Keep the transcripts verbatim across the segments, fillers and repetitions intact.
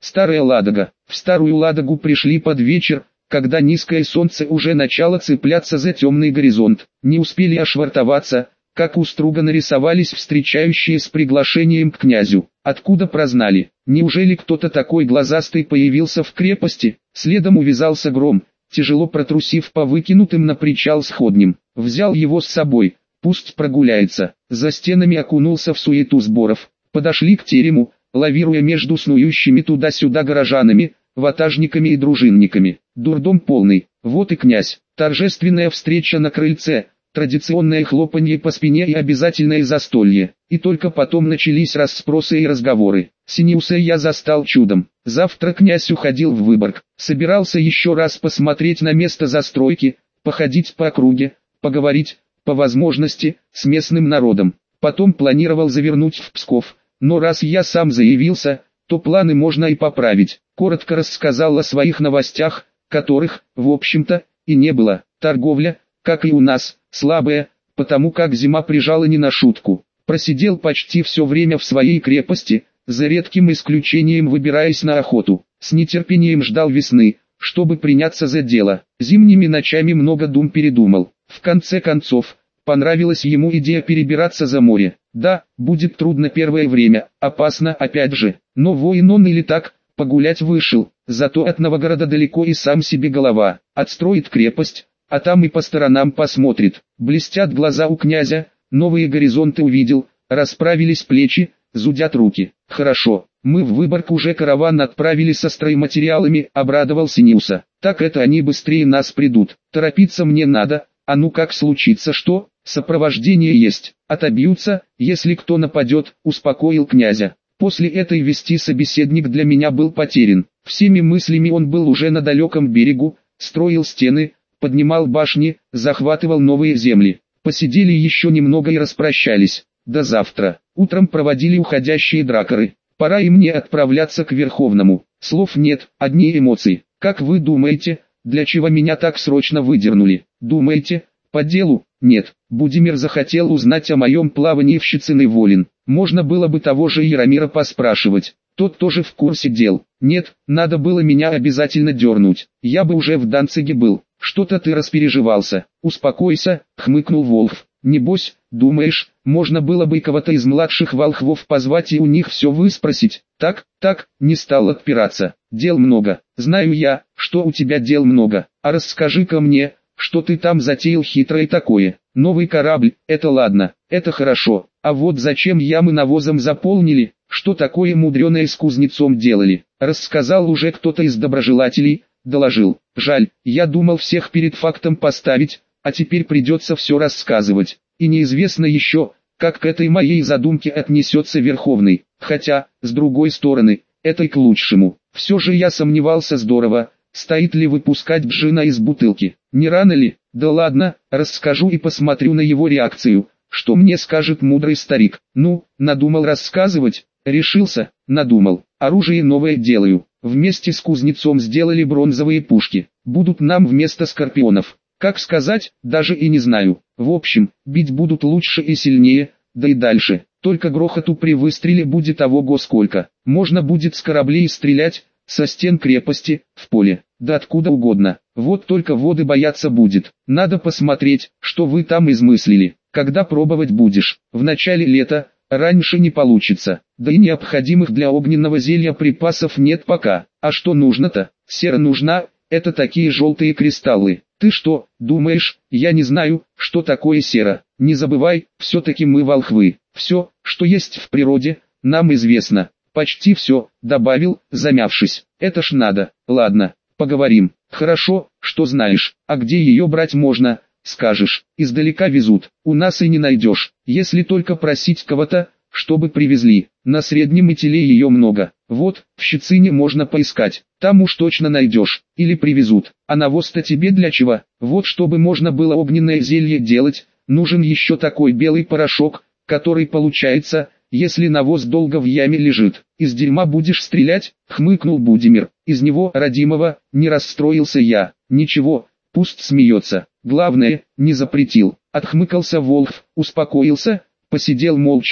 Старая Ладога. В Старую Ладогу пришли под вечер, когда низкое солнце уже начало цепляться за темный горизонт. Не успели ошвартоваться, как у Струга нарисовались встречающие с приглашением к князю. Откуда прознали? Неужели кто-то такой глазастый появился в крепости? Следом увязался Гром, тяжело протрусив по выкинутым на причал сходням. Взял его с собой, пусть прогуляется. За стенами окунулся в суету сборов. Подошли к терему, лавируя между снующими туда-сюда горожанами, ватажниками и дружинниками. Дурдом полный. Вот и князь. Торжественная встреча на крыльце, традиционное хлопанье по спине и обязательное застолье. И только потом начались расспросы и разговоры. Синеуса я застал чудом. Завтра князь уходил в Выборг. Собирался еще раз посмотреть на место застройки, походить по округе, поговорить, по возможности, с местным народом. Потом планировал завернуть в Псков. Но раз я сам заявился, то планы можно и поправить. Коротко рассказал о своих новостях, которых, в общем-то, и не было. Торговля, как и у нас, слабая, потому как зима прижала не на шутку. Просидел почти все время в своей крепости, за редким исключением выбираясь на охоту. С нетерпением ждал весны, чтобы приняться за дело. Зимними ночами много дум передумал. В конце концов, понравилась ему идея перебираться за море. Да, будет трудно первое время, опасно опять же, но воин он или так, погулять вышел, зато от Новгорода далеко и сам себе голова. Отстроит крепость, а там и по сторонам посмотрит. Блестят глаза у князя, новые горизонты увидел, расправились плечи, зудят руки. Хорошо, мы в Выборг уже караван отправили со стройматериалами, обрадовал Синеуса. Так это они быстрее нас придут. Торопиться мне надо, а ну как случится что, сопровождение есть. Отобьются, если кто нападет, успокоил князя. После этой вести собеседник для меня был потерян. Всеми мыслями он был уже на далеком берегу, строил стены, поднимал башни, захватывал новые земли. Посидели еще немного и распрощались. До завтра. Утром проводили уходящие дракары. Пора и мне отправляться к Верховному. Слов нет, одни эмоции. Как вы думаете, для чего меня так срочно выдернули? Думаете, по делу? Нет. Будимир захотел узнать о моем плавании в Щецины Волин. Можно было бы того же Яромира поспрашивать. Тот тоже в курсе дел. Нет, надо было меня обязательно дернуть. Я бы уже в Данциге был. Что-то ты распереживался. Успокойся, хмыкнул Волхв. Небось, думаешь, можно было бы кого-то из младших волхвов позвать и у них все выспросить? Так, так, не стал отпираться. Дел много. Знаю я, что у тебя дел много. А расскажи-ка мне, что ты там затеял хитрое такое. Новый корабль, это ладно, это хорошо. А вот зачем ямы навозом заполнили, что такое мудреное с кузнецом делали? Рассказал уже кто-то из доброжелателей, доложил. Жаль, я думал всех перед фактом поставить, а теперь придется все рассказывать. И неизвестно еще, как к этой моей задумке отнесется Верховный. Хотя, с другой стороны, это и к лучшему. Все же я сомневался здорово, стоит ли выпускать джина из бутылки. Не рано ли? Да ладно, расскажу и посмотрю на его реакцию. Что мне скажет мудрый старик? Ну, надумал рассказывать? Решился, надумал. Оружие новое делаю. Вместе с кузнецом сделали бронзовые пушки. Будут нам вместо скорпионов. Как сказать, даже и не знаю. В общем, бить будут лучше и сильнее, да и дальше. Только грохоту при выстреле будет ого-го сколько. Можно будет с кораблей стрелять, со стен крепости, в поле, да откуда угодно. Вот только воды бояться будет. Надо посмотреть, что вы там измыслили. Когда пробовать будешь? В начале лета, раньше не получится. Да и необходимых для огненного зелья припасов нет пока. А что нужно-то? Сера нужна, это такие желтые кристаллы. Ты что, думаешь, я не знаю, что такое сера? Не забывай, все-таки мы волхвы. Все, что есть в природе, нам известно. Почти все, добавил, замявшись. Это ж надо. Ладно, поговорим. Хорошо, что знаешь. А где ее брать можно? Скажешь, издалека везут. У нас и не найдешь. Если только просить кого-то, чтобы привезли. На Среднем Итиле ее много. Вот, в Щецине можно поискать. Там уж точно найдешь. Или привезут. А навоз-то тебе для чего? Вот чтобы можно было огненное зелье делать, нужен еще такой белый порошок, который получается, если навоз долго в яме лежит. Из дерьма будешь стрелять? Хмыкнул Будимир. Из него, родимого, не расстроился я. Ничего, пусть смеется. Главное, не запретил. Отхмыкался Волхв, успокоился, посидел молча,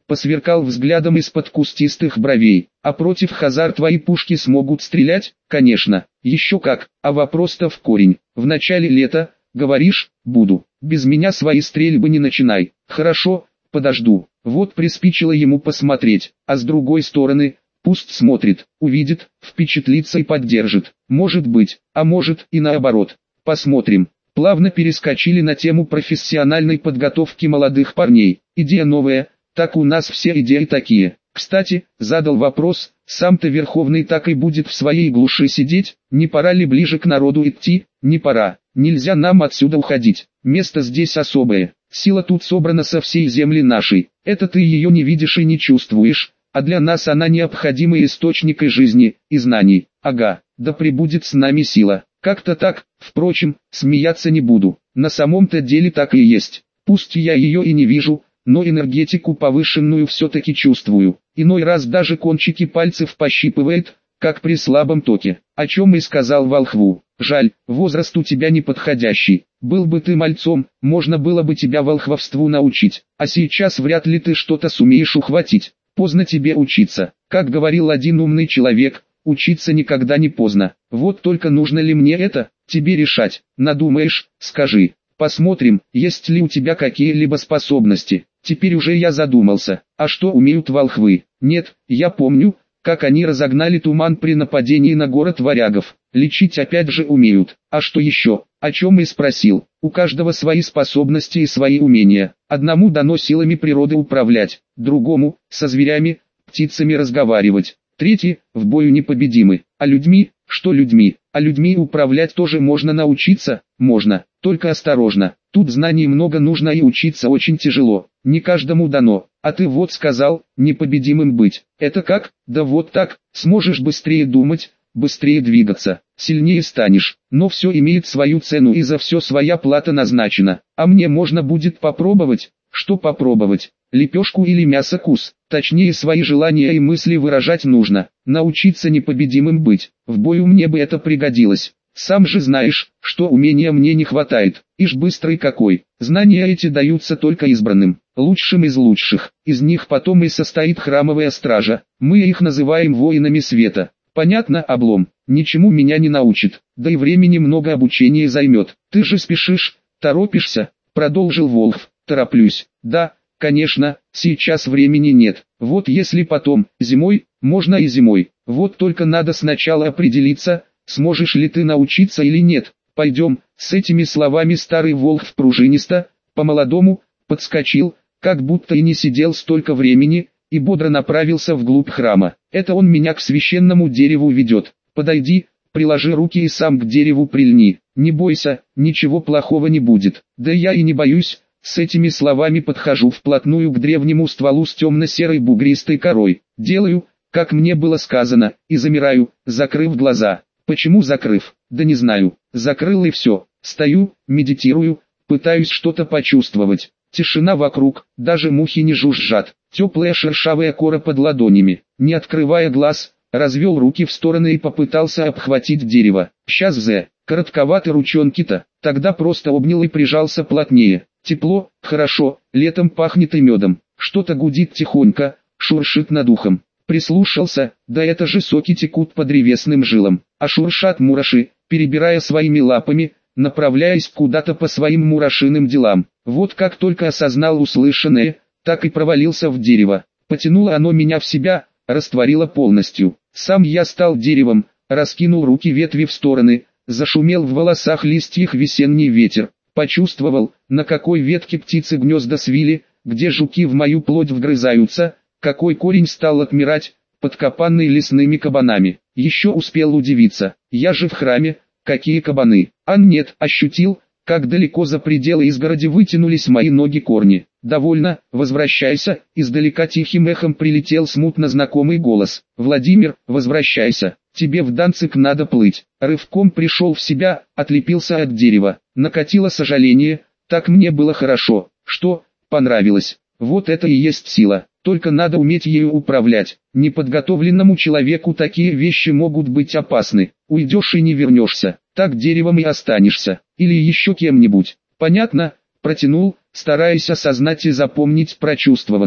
посверкал взглядом из-под кустистых бровей. А против Хазар твои пушки смогут стрелять? Конечно, еще как, а вопрос-то в корень. В начале лета, говоришь, буду. Без меня свои стрельбы не начинай. Хорошо, подожду. Вот приспичило ему посмотреть, а с другой стороны, пусть смотрит, увидит, впечатлится и поддержит. Может быть, а может и наоборот. Посмотрим. Плавно перескочили на тему профессиональной подготовки молодых парней. Идея новая, так у нас все идеи такие. Кстати, задал вопрос, сам-то Верховный так и будет в своей глуши сидеть, не пора ли ближе к народу идти? Не пора, нельзя нам отсюда уходить, место здесь особое, сила тут собрана со всей земли нашей, это ты ее не видишь и не чувствуешь, а для нас она необходимый источник и жизни, и знаний, ага, да пребудет с нами сила. Как-то так, впрочем, смеяться не буду, на самом-то деле так и есть, пусть я ее и не вижу, но энергетику повышенную все-таки чувствую, иной раз даже кончики пальцев пощипывает, как при слабом токе, о чем и сказал волхву. Жаль, возраст у тебя неподходящий, был бы ты мальцом, можно было бы тебя волхвовству научить, а сейчас вряд ли ты что-то сумеешь ухватить, поздно тебе учиться, как говорил один умный человек. Учиться никогда не поздно. Вот только нужно ли мне это, тебе решать. Надумаешь, скажи. Посмотрим, есть ли у тебя какие-либо способности. Теперь уже я задумался. А что умеют волхвы? Нет, я помню, как они разогнали туман при нападении на город варягов. Лечить опять же умеют. А что еще? О чем и спросил. У каждого свои способности и свои умения. Одному дано силами природы управлять, другому, со зверями, птицами разговаривать. Третьи, в бою непобедимы. А людьми, что людьми? А людьми управлять тоже можно научиться? Можно, только осторожно. Тут знаний много нужно и учиться очень тяжело. Не каждому дано. А ты вот сказал, непобедимым быть. Это как? Да вот так, сможешь быстрее думать, быстрее двигаться, сильнее станешь. Но все имеет свою цену и за все своя плата назначена. А мне можно будет попробовать? Что попробовать? Лепешку или мясо-кус? Точнее свои желания и мысли выражать нужно. Научиться непобедимым быть. В бою мне бы это пригодилось. Сам же знаешь, что умения мне не хватает. Ишь быстрый какой. Знания эти даются только избранным, лучшим из лучших. Из них потом и состоит храмовая стража. Мы их называем воинами света. Понятно, облом? Ничему меня не научит. Да и времени много обучения займет. Ты же спешишь, торопишься, продолжил Волхв. Тороплюсь. Да, конечно, сейчас времени нет. Вот если потом, зимой, можно и зимой. Вот только надо сначала определиться, сможешь ли ты научиться или нет. Пойдем. С этими словами старый Волхв пружинисто, по-молодому, подскочил, как будто и не сидел столько времени, и бодро направился вглубь храма. Это он меня к священному дереву ведет. Подойди, приложи руки и сам к дереву прильни. Не бойся, ничего плохого не будет. Да я и не боюсь. С этими словами подхожу вплотную к древнему стволу с темно-серой бугристой корой. Делаю, как мне было сказано, и замираю, закрыв глаза. Почему закрыв? Да не знаю. Закрыл и все. Стою, медитирую, пытаюсь что-то почувствовать. Тишина вокруг, даже мухи не жужжат. Теплая шершавая кора под ладонями. Не открывая глаз, развел руки в стороны и попытался обхватить дерево. Сейчас зе, коротковаты ручонки-то. Тогда просто обнял и прижался плотнее. Тепло, хорошо, летом пахнет и медом. Что-то гудит тихонько, шуршит над ухом. Прислушался, да это же соки текут по древесным жилам. А шуршат мураши, перебирая своими лапами, направляясь куда-то по своим мурашиным делам. Вот как только осознал услышанное, так и провалился в дерево. Потянуло оно меня в себя, растворило полностью. Сам я стал деревом, раскинул руки ветви в стороны, зашумел в волосах листьях весенний ветер. Почувствовал, на какой ветке птицы гнезда свили, где жуки в мою плоть вгрызаются, какой корень стал отмирать, подкопанный лесными кабанами. Еще успел удивиться, я же в храме, какие кабаны. А нет, ощутил, как далеко за пределы изгороди вытянулись мои ноги корни. Довольно, возвращайся, издалека тихим эхом прилетел смутно знакомый голос. Владимир, возвращайся, тебе в Данциг надо плыть. Рывком пришел в себя, отлепился от дерева. Накатило сожаление, так мне было хорошо, что, понравилось. Вот это и есть сила, только надо уметь ею управлять. Неподготовленному человеку такие вещи могут быть опасны. Уйдешь и не вернешься, так деревом и останешься, или еще кем-нибудь. Понятно? Протянул, стараясь осознать и запомнить прочувствованное.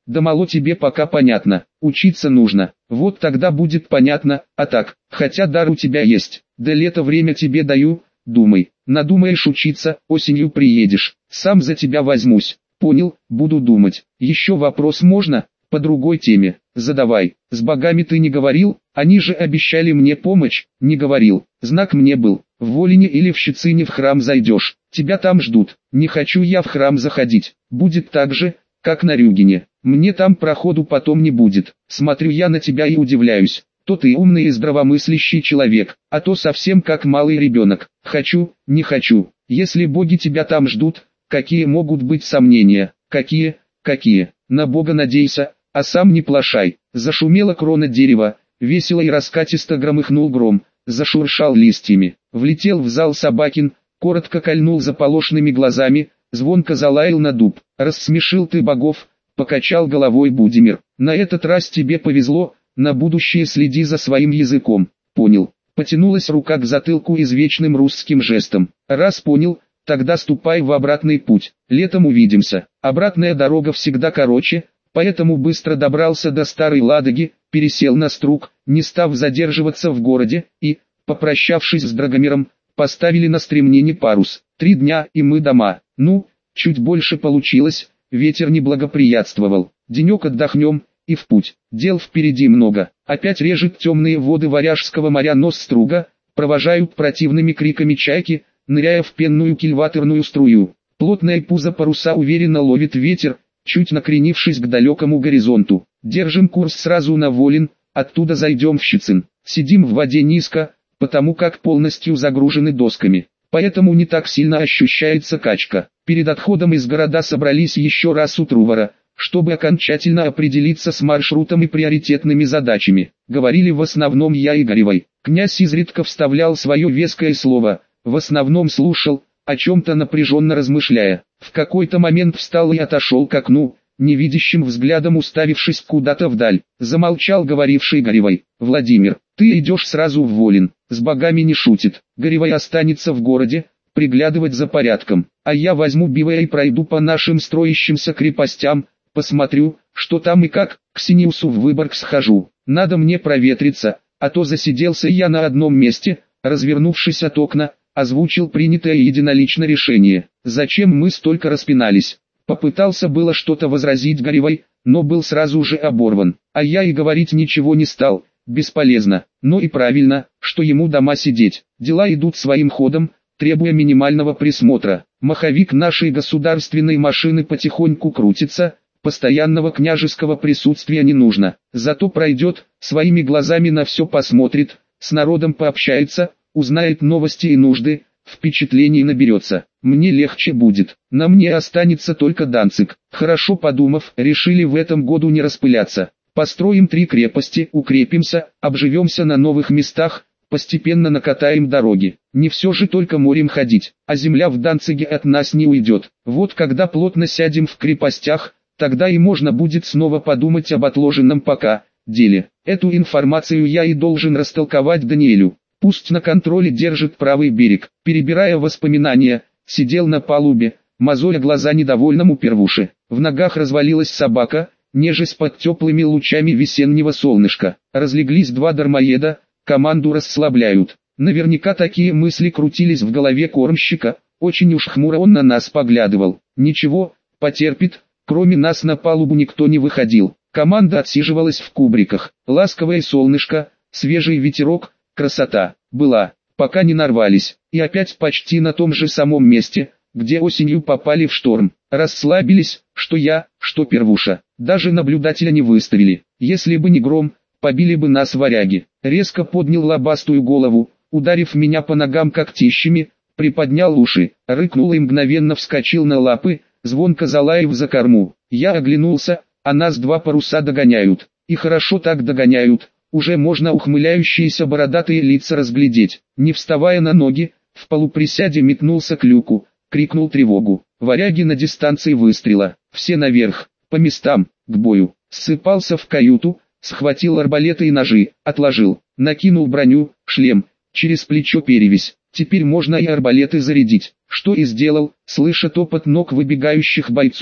Да мало тебе пока понятно, учиться нужно, вот тогда будет понятно, а так, хотя дар у тебя есть, да лето время тебе даю, думай, надумаешь учиться, осенью приедешь, сам за тебя возьмусь, понял, буду думать, еще вопрос можно, по другой теме, задавай, с богами ты не говорил, они же обещали мне помощь, не говорил, знак мне был, в Волине или в Щецине в храм зайдешь, тебя там ждут, не хочу я в храм заходить, будет так же, как на Рюгене, мне там проходу потом не будет, смотрю я на тебя и удивляюсь, то ты умный и здравомыслящий человек, а то совсем как малый ребенок, хочу, не хочу, если боги тебя там ждут, какие могут быть сомнения, какие, какие, на Бога надейся, а сам не плашай, зашумела крона дерева, весело и раскатисто громыхнул гром, зашуршал листьями, влетел в зал Собакин, коротко кольнул заполошенными глазами, звонко залаял на дуб, рассмешил ты богов, покачал головой Будимир, на этот раз тебе повезло, на будущее следи за своим языком, понял, потянулась рука к затылку извечным русским жестом, раз понял, тогда ступай в обратный путь, летом увидимся, обратная дорога всегда короче, поэтому быстро добрался до Старой Ладоги, пересел на струг, не став задерживаться в городе, и, попрощавшись с Драгомиром, поставили на стремнение парус, три дня и мы дома, ну, чуть больше получилось, ветер не благоприятствовал, денек отдохнем, и в путь, дел впереди много, опять режет темные воды Варяжского моря нос струга, провожают противными криками чайки, ныряя в пенную кильваторную струю, плотное пузо паруса уверенно ловит ветер, чуть накренившись к далекому горизонту, держим курс сразу на Волин, оттуда зайдем в Щецин, сидим в воде низко, потому как полностью загружены досками, поэтому не так сильно ощущается качка, перед отходом из города собрались еще раз у Трувора, чтобы окончательно определиться с маршрутом и приоритетными задачами, говорили в основном я и Горевой, князь изредка вставлял свое веское слово, в основном слушал, о чем-то напряженно размышляя, в какой-то момент встал и отошел к окну, невидящим взглядом уставившись куда-то вдаль, замолчал говоривший Горевой, Владимир, ты идешь сразу в Волин, с богами не шутит, Горевой останется в городе, приглядывать за порядком, а я возьму Бивая и пройду по нашим строящимся крепостям, посмотрю, что там и как, к Синиусу в Выборг схожу, надо мне проветриться, а то засиделся я на одном месте, развернувшись от окна, озвучил принятое единолично решение. Зачем мы столько распинались? Попытался было что-то возразить Горевой, но был сразу же оборван, а я и говорить ничего не стал, бесполезно, но и правильно, что ему дома сидеть, дела идут своим ходом, требуя минимального присмотра, маховик нашей государственной машины потихоньку крутится, постоянного княжеского присутствия не нужно, зато пройдет, своими глазами на все посмотрит, с народом пообщается, узнает новости и нужды, впечатлений наберется, мне легче будет, на мне останется только Данциг. Хорошо подумав, решили в этом году не распыляться, построим три крепости, укрепимся, обживемся на новых местах, постепенно накатаем дороги, не все же только морем ходить, а земля в Данциге от нас не уйдет, вот когда плотно сядем в крепостях, тогда и можно будет снова подумать об отложенном пока деле. Эту информацию я и должен растолковать Даниэлю. Пусть на контроле держит правый берег. Перебирая воспоминания, сидел на палубе, мозоля глаза недовольному первуше. В ногах развалилась собака, нежесть под теплыми лучами весеннего солнышка. Разлеглись два дармоеда, команду расслабляют. Наверняка такие мысли крутились в голове кормщика, очень уж хмуро он на нас поглядывал. Ничего, потерпит, кроме нас на палубу никто не выходил. Команда отсиживалась в кубриках. Ласковое солнышко, свежий ветерок, красота была, пока не нарвались, и опять почти на том же самом месте, где осенью попали в шторм. Расслабились, что я, что первуша, даже наблюдателя не выставили. Если бы не гром, побили бы нас варяги. Резко поднял лобастую голову, ударив меня по ногам когтищами, приподнял уши, рыкнул и мгновенно вскочил на лапы, звонко залаяв за корму. Я оглянулся, а нас два паруса догоняют, и хорошо так догоняют. Уже можно ухмыляющиеся бородатые лица разглядеть. Не вставая на ноги, в полуприсяде метнулся к люку, крикнул тревогу. Варяги на дистанции выстрела, все наверх, по местам, к бою. Ссыпался в каюту, схватил арбалеты и ножи, отложил, накинул броню, шлем, через плечо перевязь. Теперь можно и арбалеты зарядить, что и сделал, слыша топот ног выбегающих бойцов.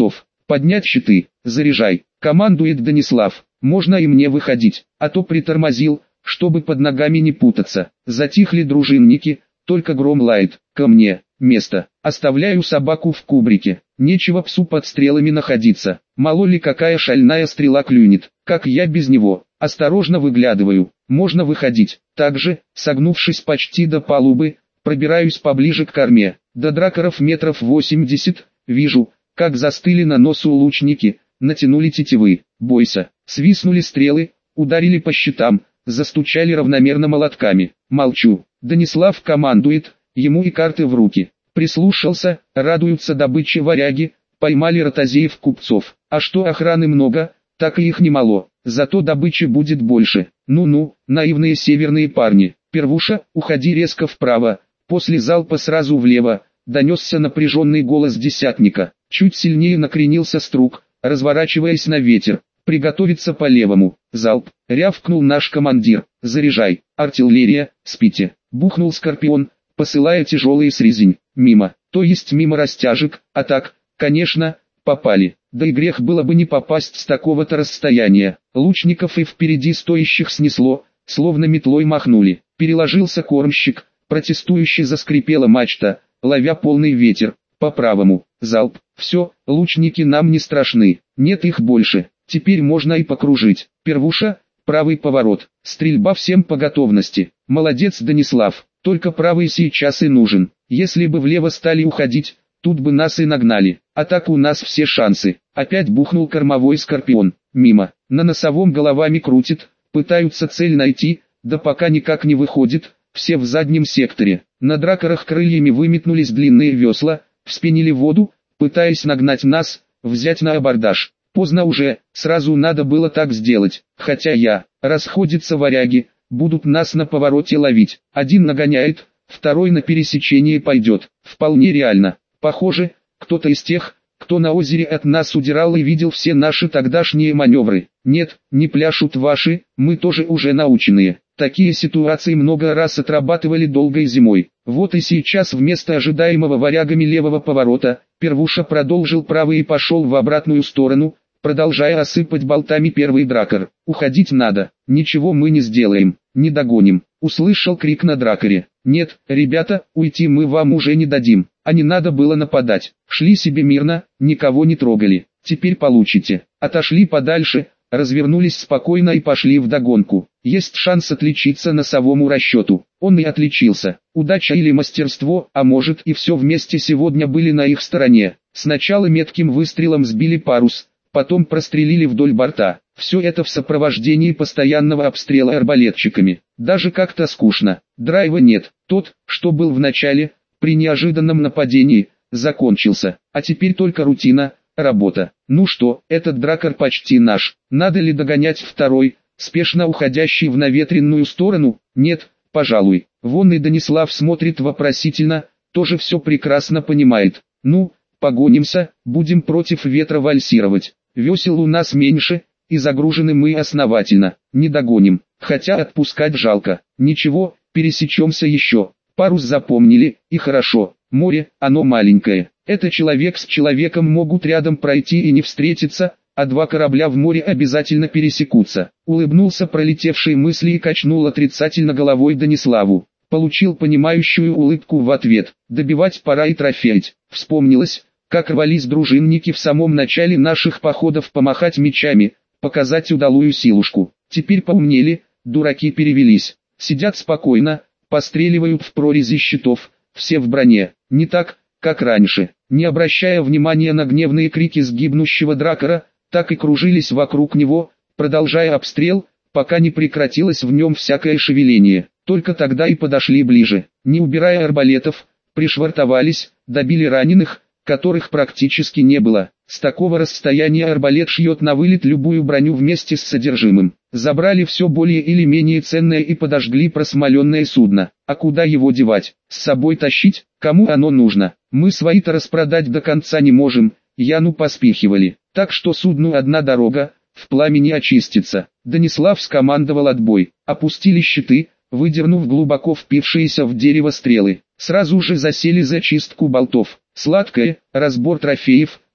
Поднять щиты, заряжай, командует Данислав. Можно и мне выходить, а то притормозил, чтобы под ногами не путаться. Затихли дружинники, только гром лает. Ко мне, место. Оставляю собаку в кубрике. Нечего псу под стрелами находиться. Мало ли какая шальная стрела клюнет. Как я без него? Осторожно выглядываю. Можно выходить. Также, согнувшись почти до палубы, пробираюсь поближе к корме. До дракаров метров восемьдесят. Вижу, как застыли на носу лучники, натянули тетивы. Бойся. Свистнули стрелы, ударили по щитам, застучали равномерно молотками. Молчу. Данислав командует, ему и карты в руки. Прислушался, радуются добыче варяги, поймали ротозеев-купцов. А что охраны много, так и их немало, зато добычи будет больше. Ну-ну, наивные северные парни. Первуша, уходи резко вправо, после залпа сразу влево, донесся напряженный голос десятника. Чуть сильнее накренился струк, разворачиваясь на ветер. Приготовиться по левому. Залп. Рявкнул наш командир. Заряжай. Артиллерия, спите. Бухнул скорпион, посылая тяжелый срезень. Мимо. То есть мимо растяжек, а так, конечно, попали. Да и грех было бы не попасть с такого-то расстояния. Лучников и впереди стоящих снесло, словно метлой махнули. Переложился кормщик, протестующе заскрипела мачта, ловя полный ветер. По правому. Залп. Все, лучники нам не страшны. Нет их больше. Теперь можно и покружить. Первуша, правый поворот. Стрельба всем по готовности. Молодец, Данислав. Только правый сейчас и нужен. Если бы влево стали уходить, тут бы нас и нагнали. А так у нас все шансы. Опять бухнул кормовой скорпион. Мимо. На носовом головами крутит. Пытаются цель найти, да пока никак не выходит. Все в заднем секторе. На дракарах крыльями выметнулись длинные весла, вспенили воду, пытаясь нагнать нас, взять на абордаж. Поздно уже, сразу надо было так сделать, хотя я, расходятся варяги, будут нас на повороте ловить. Один нагоняет, второй на пересечение пойдет. Вполне реально. Похоже, кто-то из тех, кто на озере от нас удирал и видел все наши тогдашние маневры. Нет, не пляшут ваши, мы тоже уже наученные. Такие ситуации много раз отрабатывали долгой зимой. Вот и сейчас вместо ожидаемого варягами левого поворота, Первуша продолжил правый и пошел в обратную сторону, продолжая осыпать болтами первый дракар. «Уходить надо, ничего мы не сделаем, не догоним», — услышал крик на дракаре. «Нет, ребята, уйти мы вам уже не дадим, а не надо было нападать. Шли себе мирно, никого не трогали, теперь получите». Отошли подальше, развернулись спокойно и пошли вдогонку. Есть шанс отличиться носовому расчету. Он и отличился. Удача или мастерство, а может и все вместе сегодня были на их стороне. Сначала метким выстрелом сбили парус, потом прострелили вдоль борта. Все это в сопровождении постоянного обстрела арбалетчиками. Даже как-то скучно. Драйва нет. Тот, что был в начале, при неожиданном нападении, закончился. А теперь только рутина, работа. Ну что, этот дракар почти наш. Надо ли догонять второй, спешно уходящий в наветренную сторону? Нет, пожалуй. Вон и Данислав смотрит вопросительно, тоже все прекрасно понимает. Ну, погонимся, будем против ветра вальсировать. Весел у нас меньше, и загружены мы основательно. Не догоним, хотя отпускать жалко. Ничего, пересечемся еще. Парус запомнили, и хорошо. Море, оно маленькое. Это человек с человеком могут рядом пройти и не встретиться, а два корабля в море обязательно пересекутся. Улыбнулся пролетевшей мысли и качнул отрицательно головой Даниславу. Получил понимающую улыбку в ответ. Добивать пора и трофеить. Вспомнилось, как рвались дружинники в самом начале наших походов помахать мечами, показать удалую силушку. Теперь поумнели, дураки перевелись. Сидят спокойно, постреливают в прорези щитов, все в броне. Не так, как раньше. Не обращая внимания на гневные крики сгибнущего дракара, так и кружились вокруг него, продолжая обстрел, пока не прекратилось в нем всякое шевеление. Только тогда и подошли ближе. Не убирая арбалетов, пришвартовались, добили раненых, которых практически не было. С такого расстояния арбалет шьет на вылет любую броню вместе с содержимым. Забрали все более или менее ценное и подожгли просмоленное судно. А куда его девать? С собой тащить? Кому оно нужно? Мы свои-то распродать до конца не можем, Яну поспихивали. Так что судну одна дорога, в пламени очистится. Данислав скомандовал отбой. Опустили щиты, выдернув глубоко впившиеся в дерево стрелы. Сразу же засели за чистку болтов. Сладкое, разбор трофеев,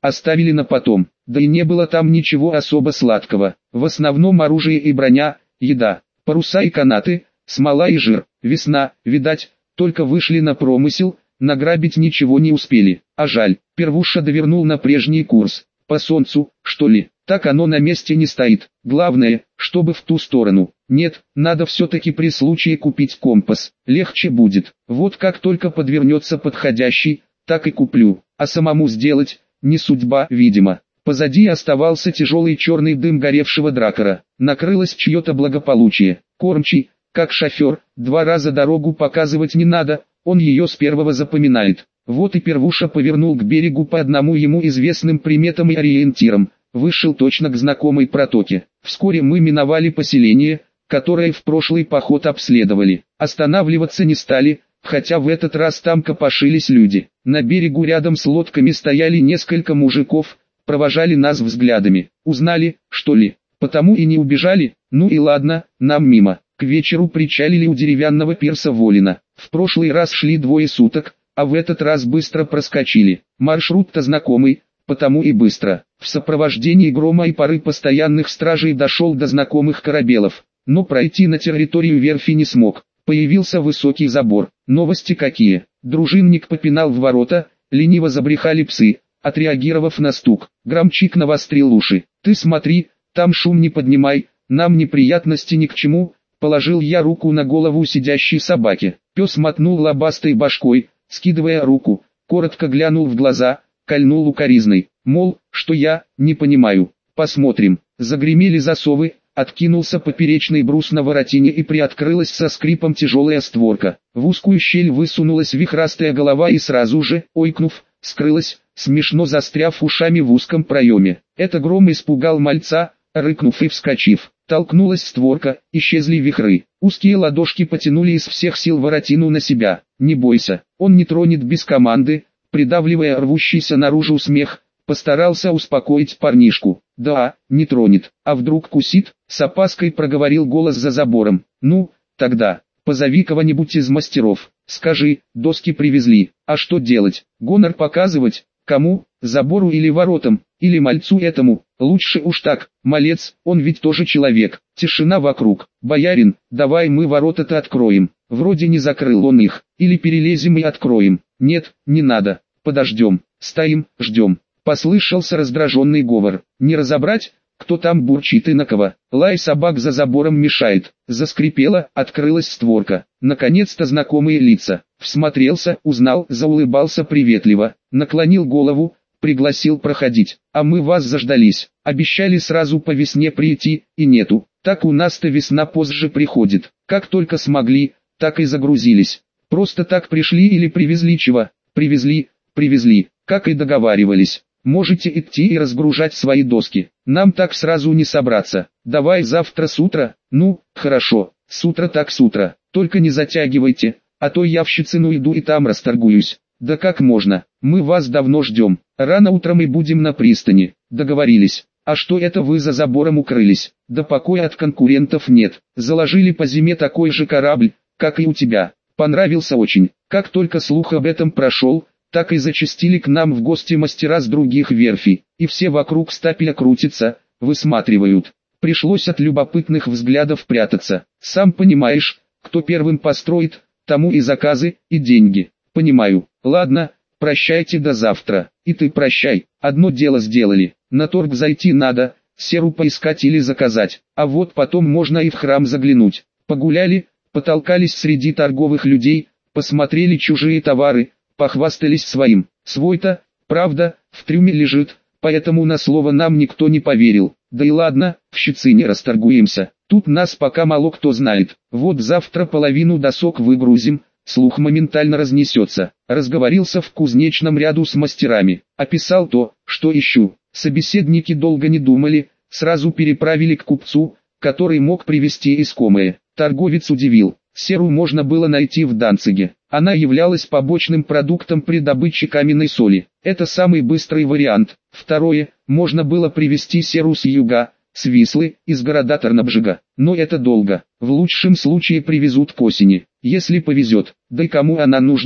оставили на потом. Да и не было там ничего особо сладкого. В основном оружие и броня, еда, паруса и канаты, смола и жир. Весна, видать, только вышли на промысел, награбить ничего не успели. А жаль, Первуша довернул на прежний курс. По солнцу, что ли? Так оно на месте не стоит. Главное, чтобы в ту сторону. Нет, надо все-таки при случае купить компас. Легче будет. Вот как только подвернется подходящий, так и куплю. А самому сделать, не судьба, видимо. Позади оставался тяжелый черный дым горевшего дракара. Накрылось чье-то благополучие. Кормчий, как шофер, два раза дорогу показывать не надо, он ее с первого запоминает. Вот и Первуша повернул к берегу по одному ему известным приметам и ориентирам. Вышел точно к знакомой протоке. Вскоре мы миновали поселение, которое в прошлый поход обследовали. Останавливаться не стали, хотя в этот раз там копошились люди. На берегу рядом с лодками стояли несколько мужиков, провожали нас взглядами. Узнали, что ли? Потому и не убежали. Ну и ладно, нам мимо. К вечеру причалили у деревянного пирса Волина. В прошлый раз шли двое суток, а в этот раз быстро проскочили. Маршрут-то знакомый, потому и быстро. В сопровождении грома и поры постоянных стражей дошел до знакомых корабелов, но пройти на территорию верфи не смог. Появился высокий забор. Новости какие? Дружинник попинал в ворота, лениво забрехали псы, отреагировав на стук. Громчик навострил уши. «Ты смотри, там шум не поднимай, нам неприятности ни к чему», положил я руку на голову сидящей собаки. Пес мотнул лобастой башкой, скидывая руку, коротко глянул в глаза, кольнул укоризной, мол, что я, не понимаю. Посмотрим. Загремели засовы, откинулся поперечный брус на воротине и приоткрылась со скрипом тяжелая створка. В узкую щель высунулась вихрастая голова и сразу же, ойкнув, скрылась, смешно застряв ушами в узком проеме. Это гром испугал мальца, рыкнув и вскочив. Толкнулась створка, исчезли вихры. Узкие ладошки потянули из всех сил воротину на себя. Не бойся, он не тронет без команды. Придавливая рвущийся наружу смех, постарался успокоить парнишку. Да, не тронет, а вдруг кусит, с опаской проговорил голос за забором. Ну, тогда, позови кого-нибудь из мастеров, скажи, доски привезли, а что делать, гонор показывать, кому, забору или воротам, или мальцу этому, лучше уж так, малец, он ведь тоже человек. Тишина вокруг. Боярин, давай мы ворота-то откроем, вроде не закрыл он их, или перелезем и откроем. Нет, не надо, подождем, стоим, ждем. Послышался раздраженный говор. Не разобрать, кто там бурчит и на кого. Лай собак за забором мешает. Заскрипела, открылась створка. Наконец-то знакомые лица. Всмотрелся, узнал, заулыбался приветливо. Наклонил голову, пригласил проходить. А мы вас заждались. Обещали сразу по весне прийти, и нету. Так у нас-то весна позже приходит. Как только смогли, так и загрузились. Просто так пришли или привезли чего? Привезли, привезли, как и договаривались. Можете идти и разгружать свои доски. Нам так сразу не собраться. Давай завтра с утра. Ну, хорошо, с утра так с утра. Только не затягивайте, а то я в Щецину иду и там расторгуюсь. Да как можно? Мы вас давно ждем. Рано утром и будем на пристани. Договорились. А что это вы за забором укрылись? Да покоя от конкурентов нет. Заложили по зиме такой же корабль, как и у тебя. Понравился очень. Как только слух об этом прошел, так и зачастили к нам в гости мастера с других верфей. И все вокруг стапеля крутятся, высматривают. Пришлось от любопытных взглядов прятаться. Сам понимаешь, кто первым построит, тому и заказы, и деньги. Понимаю. Ладно, прощайте до завтра. И ты прощай. Одно дело сделали. На торг зайти надо, серу поискать или заказать. А вот потом можно и в храм заглянуть. Погуляли, потолкались среди торговых людей, посмотрели чужие товары, похвастались своим. Свой-то, правда, в трюме лежит, поэтому на слово нам никто не поверил. Да и ладно, в Щецине расторгуемся. Тут нас пока мало кто знает. Вот завтра половину досок выгрузим, слух моментально разнесется. Разговорился в кузнечном ряду с мастерами. Описал то, что ищу. Собеседники долго не думали, сразу переправили к купцу, который мог привезти искомое. Торговец удивил. Серу можно было найти в Данциге. Она являлась побочным продуктом при добыче каменной соли. Это самый быстрый вариант. Второе, можно было привезти серу с юга, с Вислы, из города Тарнобжига. Но это долго. В лучшем случае привезут к осени. Если повезет. Да и кому она нужна?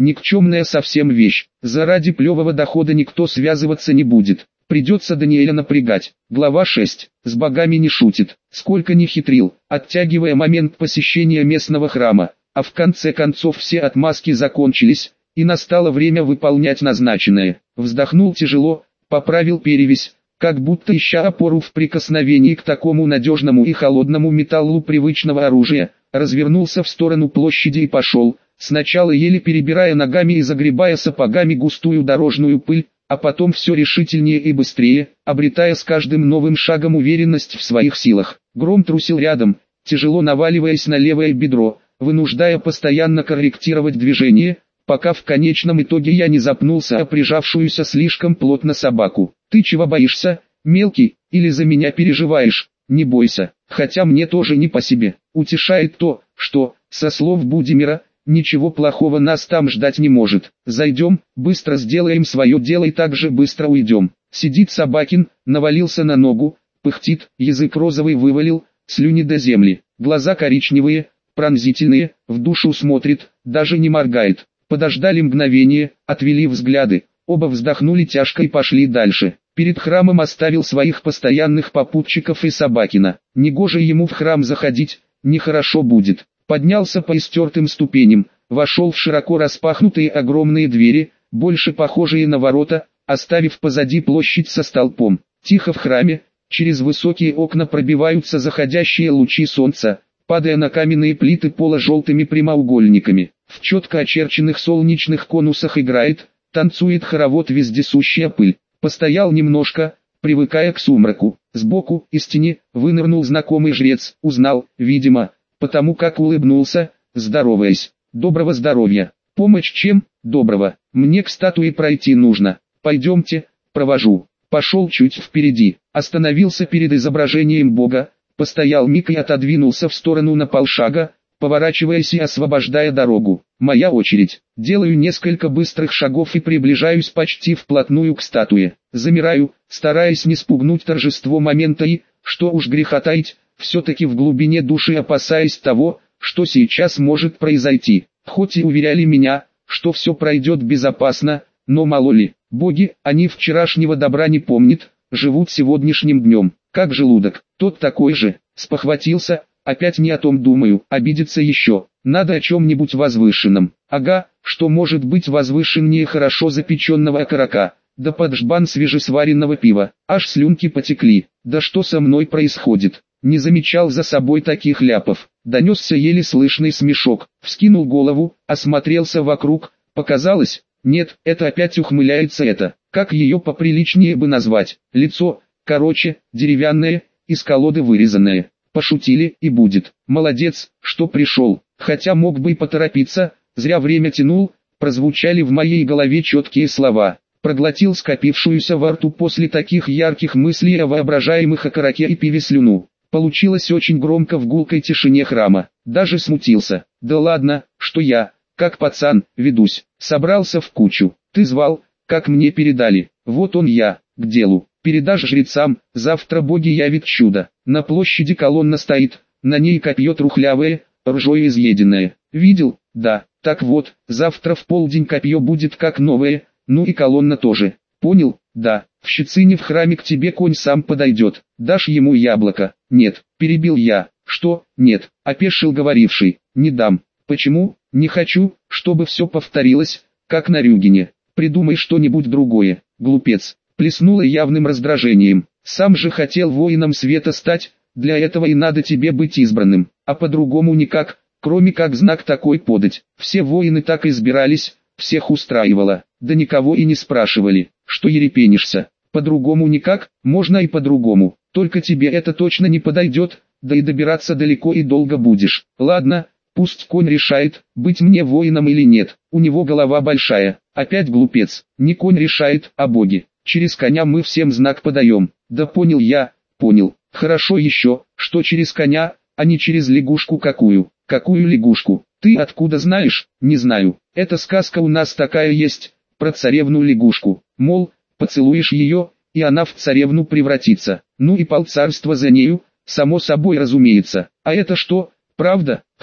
никчемная совсем вещь. Заради плевого дохода никто связываться не будет. Придется Даниэля напрягать. Глава шесть. С богами не шутит. Сколько ни хитрил, оттягивая момент посещения местного храма. А в конце концов все отмазки закончились, и настало время выполнять назначенное. Вздохнул тяжело, поправил перевязь, как будто ища опору в прикосновении к такому надежному и холодному металлу привычного оружия, развернулся в сторону площади и пошел, сначала еле перебирая ногами и загребая сапогами густую дорожную пыль, а потом все решительнее и быстрее, обретая с каждым новым шагом уверенность в своих силах. Гром трусил рядом, тяжело наваливаясь на левое бедро, вынуждая постоянно корректировать движение, пока в конечном итоге я не запнулся о прижавшуюся слишком плотно собаку. «Ты чего боишься, мелкий, или за меня переживаешь? Не бойся, хотя мне тоже не по себе». Утешает то, что, со слов Будимира, ничего плохого нас там ждать не может. Зайдем, быстро сделаем свое дело и так же быстро уйдем. Сидит Собакин, навалился на ногу, пыхтит, язык розовый вывалил, слюни до земли, глаза коричневые, пронзительные, в душу смотрит, даже не моргает. Подождали мгновение, отвели взгляды, оба вздохнули тяжко и пошли дальше. Перед храмом оставил своих постоянных попутчиков и Собакина. Негоже ему в храм заходить, нехорошо будет. Поднялся по истертым ступеням, вошел в широко распахнутые огромные двери, больше похожие на ворота, оставив позади площадь со столпом. Тихо в храме, через высокие окна пробиваются заходящие лучи солнца, падая на каменные плиты пола желтыми прямоугольниками. В четко очерченных солнечных конусах играет, танцует хоровод вездесущая пыль. Постоял немножко, привыкая к сумраку. Сбоку, из тени, вынырнул знакомый жрец, узнал, видимо, потому как улыбнулся, здороваясь. Доброго здоровья. Помощь чем? Доброго. Мне к статуе пройти нужно. Пойдемте, провожу. Пошел чуть впереди, остановился перед изображением Бога, постоял миг и отодвинулся в сторону на полшага, поворачиваясь и освобождая дорогу. Моя очередь. Делаю несколько быстрых шагов и приближаюсь почти вплотную к статуе. Замираю, стараясь не спугнуть торжество момента и, что уж греха таить, все-таки в глубине души опасаясь того, что сейчас может произойти. Хоть и уверяли меня, что все пройдет безопасно, но мало ли, боги, они вчерашнего добра не помнят, живут сегодняшним днем. Как желудок, тот такой же, спохватился. Опять не о том думаю, обидеться еще, надо о чем-нибудь возвышенном. Ага, что может быть возвышеннее хорошо запеченного окорока, да под жбан свежесваренного пива, аж слюнки потекли. Да что со мной происходит? Не замечал за собой таких ляпов. Донесся еле слышный смешок, вскинул голову, осмотрелся вокруг, показалось, нет, это опять ухмыляется это, как ее поприличнее бы назвать, лицо, короче, деревянное, из колоды вырезанное. Пошутили и будет. Молодец, что пришел, хотя мог бы и поторопиться, зря время тянул, прозвучали в моей голове четкие слова. Проглотил скопившуюся во рту после таких ярких мыслей о воображаемых окороке и пиве слюну. Получилось очень громко в гулкой тишине храма, даже смутился. Да ладно, что я, как пацан, ведусь, собрался в кучу. Ты звал, как мне передали, вот он я, к делу. Передашь жрецам, завтра боги явят чудо. На площади колонна стоит, на ней копье трухлявое, ржой изъеденное. Видел? Да. Так вот, завтра в полдень копье будет как новое, ну и колонна тоже. Понял? Да. В Щецине в храме к тебе конь сам подойдет. Дашь ему яблоко? Нет. Перебил я. Что? Нет. Опешил говоривший. Не дам. Почему? Не хочу, чтобы все повторилось, как на Рюгене. Придумай что-нибудь другое, глупец. Плеснула явным раздражением. Сам же хотел воином света стать, для этого и надо тебе быть избранным, а по-другому никак, кроме как знак такой подать. Все воины так избирались, всех устраивало, да никого и не спрашивали, что ерепенишься. По-другому никак, можно и по-другому, только тебе это точно не подойдет, да и добираться далеко и долго будешь. Ладно, пусть конь решает, быть мне воином или нет, у него голова большая, опять глупец, не конь решает, а боги. Через коня мы всем знак подаем. Да понял я, понял. Хорошо еще, что через коня, а не через лягушку какую. Какую лягушку? Ты откуда знаешь? Не знаю. Эта сказка у нас такая есть, про царевну лягушку. Мол, поцелуешь ее, и она в царевну превратится. Ну и полцарства за нею, само собой разумеется. А это что, правда? Ха,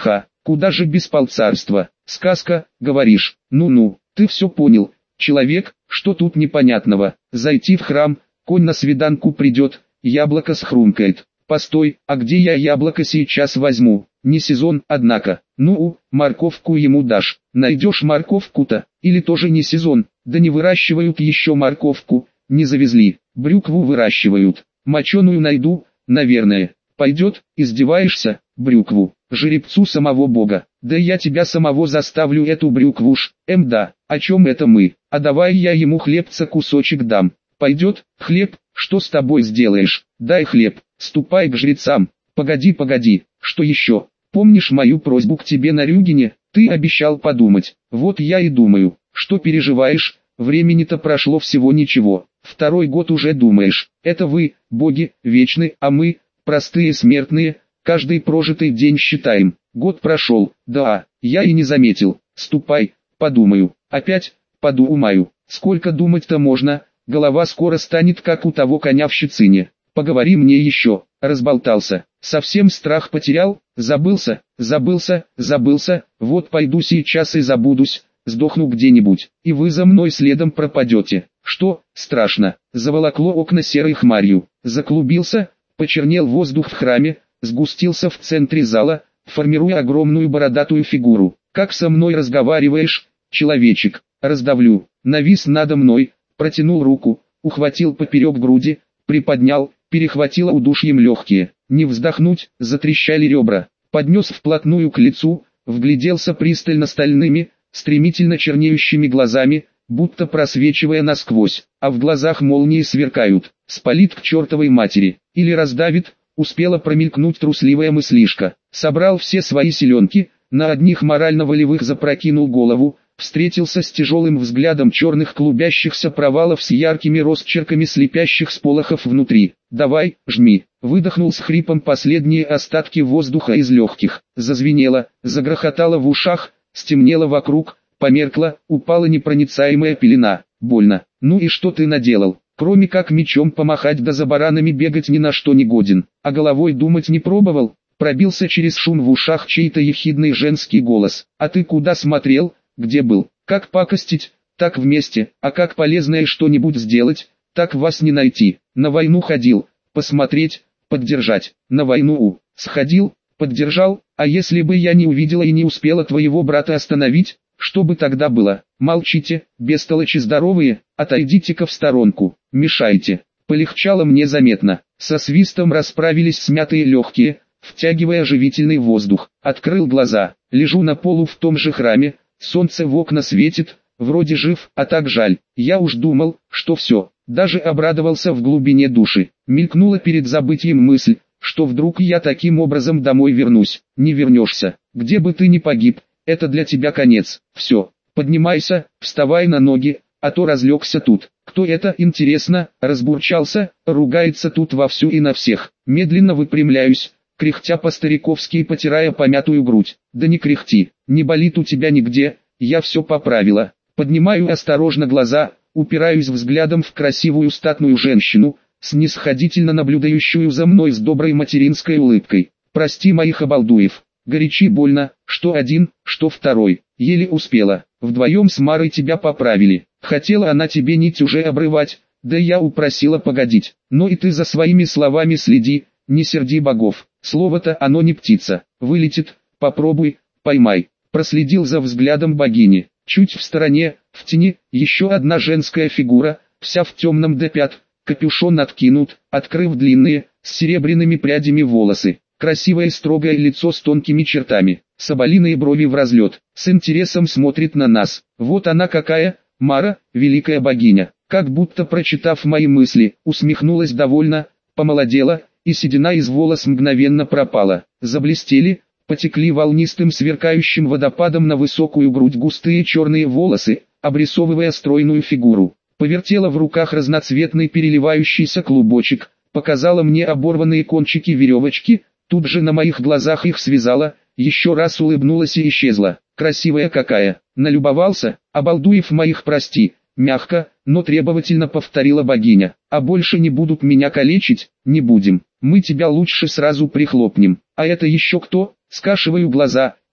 куда же без полцарства? Сказка, говоришь? Ну-ну, ты все понял, человек, что тут непонятного? Зайти в храм, конь на свиданку придет, яблоко схрумкает. Постой, а где я яблоко сейчас возьму? Не сезон, однако. Ну, морковку ему дашь. Найдешь морковку-то, или тоже не сезон? Да не выращивают еще морковку, не завезли. Брюкву выращивают. Моченую найду, наверное. Пойдет, издеваешься, брюкву, жеребцу самого Бога. Да я тебя самого заставлю эту брюкву ж. Эм да, о чем это мы? А давай я ему хлебца кусочек дам. Пойдет, хлеб, что с тобой сделаешь? Дай хлеб, ступай к жрецам. Погоди, погоди, что еще? Помнишь мою просьбу к тебе на Рюгене? Ты обещал подумать. Вот я и думаю, что переживаешь, времени-то прошло всего ничего. Второй год уже думаешь. Это вы, боги, вечны, а мы, простые смертные, каждый прожитый день считаем. Год прошел, да, я и не заметил. Ступай, подумаю. Опять, подумаю. Сколько думать-то можно? Голова скоро станет как у того коня в щецине. Поговори мне еще. Разболтался. Совсем страх потерял? Забылся, забылся, забылся. Вот пойду сейчас и забудусь. Сдохну где-нибудь, и вы за мной следом пропадете. Что, страшно? Заволокло окна серой хмарью. Заклубился, почернел воздух в храме, сгустился в центре зала, формируя огромную бородатую фигуру. Как со мной разговариваешь, человечек? Раздавлю. Навис надо мной, протянул руку, ухватил поперек груди, приподнял, перехватило удушьем легкие. Не вздохнуть, затрещали ребра. Поднес вплотную к лицу, вгляделся пристально стальными, стремительно чернеющими глазами, будто просвечивая насквозь, а в глазах молнии сверкают. Спалит к чертовой матери, или раздавит, успела промелькнуть трусливая мыслишка. Собрал все свои силенки, на одних морально-волевых запрокинул голову, встретился с тяжелым взглядом черных клубящихся провалов с яркими росчерками слепящих сполохов внутри. «Давай, жми!» Выдохнул с хрипом последние остатки воздуха из легких. Зазвенело, загрохотало в ушах, стемнело вокруг, померкла, упала непроницаемая пелена. Больно. Ну и что ты наделал? Кроме как мечом помахать да за баранами бегать ни на что не годен. А головой думать не пробовал? Пробился через шум в ушах чей-то ехидный женский голос. А ты куда смотрел? Где был? Как пакостить? Так вместе. А как полезное что-нибудь сделать? Так вас не найти. На войну ходил. Посмотреть, поддержать. На войну сходил, поддержал. А если бы я не увидела и не успела твоего брата остановить, что бы тогда было? Молчите, бестолочи здоровые, отойдите-ка в сторонку, мешайте. Полегчало мне заметно. Со свистом расправились смятые легкие, втягивая живительный воздух. Открыл глаза, лежу на полу в том же храме, солнце в окна светит, вроде жив, а так жаль. Я уж думал, что все, даже обрадовался в глубине души. Мелькнула перед забытием мысль, что вдруг я таким образом домой вернусь. Не вернешься, где бы ты ни погиб, это для тебя конец. Все, поднимайся, вставай на ноги, а то разлегся тут. Кто это, интересно, разбурчался, ругается тут вовсю и на всех. Медленно выпрямляюсь, кряхтя по-стариковски и потирая помятую грудь. Да не кряхти, не болит у тебя нигде, я все поправила. Поднимаю осторожно глаза, упираюсь взглядом в красивую статную женщину, снисходительно наблюдающую за мной с доброй материнской улыбкой. Прости моих обалдуев, горячи больно, что один, что второй, еле успела. Вдвоем с Марой тебя поправили, хотела она тебе нить уже обрывать, да я упросила погодить. Но и ты за своими словами следи, не серди богов, слово-то оно не птица, вылетит, попробуй, поймай. Проследил за взглядом богини, чуть в стороне, в тени, еще одна женская фигура, вся в темном до пят, капюшон откинут, открыв длинные, с серебряными прядями волосы. Красивое строгое лицо с тонкими чертами, соболиные брови в разлет, с интересом смотрит на нас. Вот она какая, Мара, великая богиня. Как будто прочитав мои мысли, усмехнулась довольно, помолодела, и седина из волос мгновенно пропала. Заблестели, потекли волнистым сверкающим водопадом на высокую грудь густые черные волосы, обрисовывая стройную фигуру. Повертела в руках разноцветный переливающийся клубочек, показала мне оборванные кончики веревочки, тут же на моих глазах их связала, еще раз улыбнулась и исчезла. Красивая какая, налюбовался, обалдуев моих прости, мягко, но требовательно повторила богиня. А больше не будут меня калечить, не будем, мы тебя лучше сразу прихлопнем. А это еще кто? Скашиваю глаза,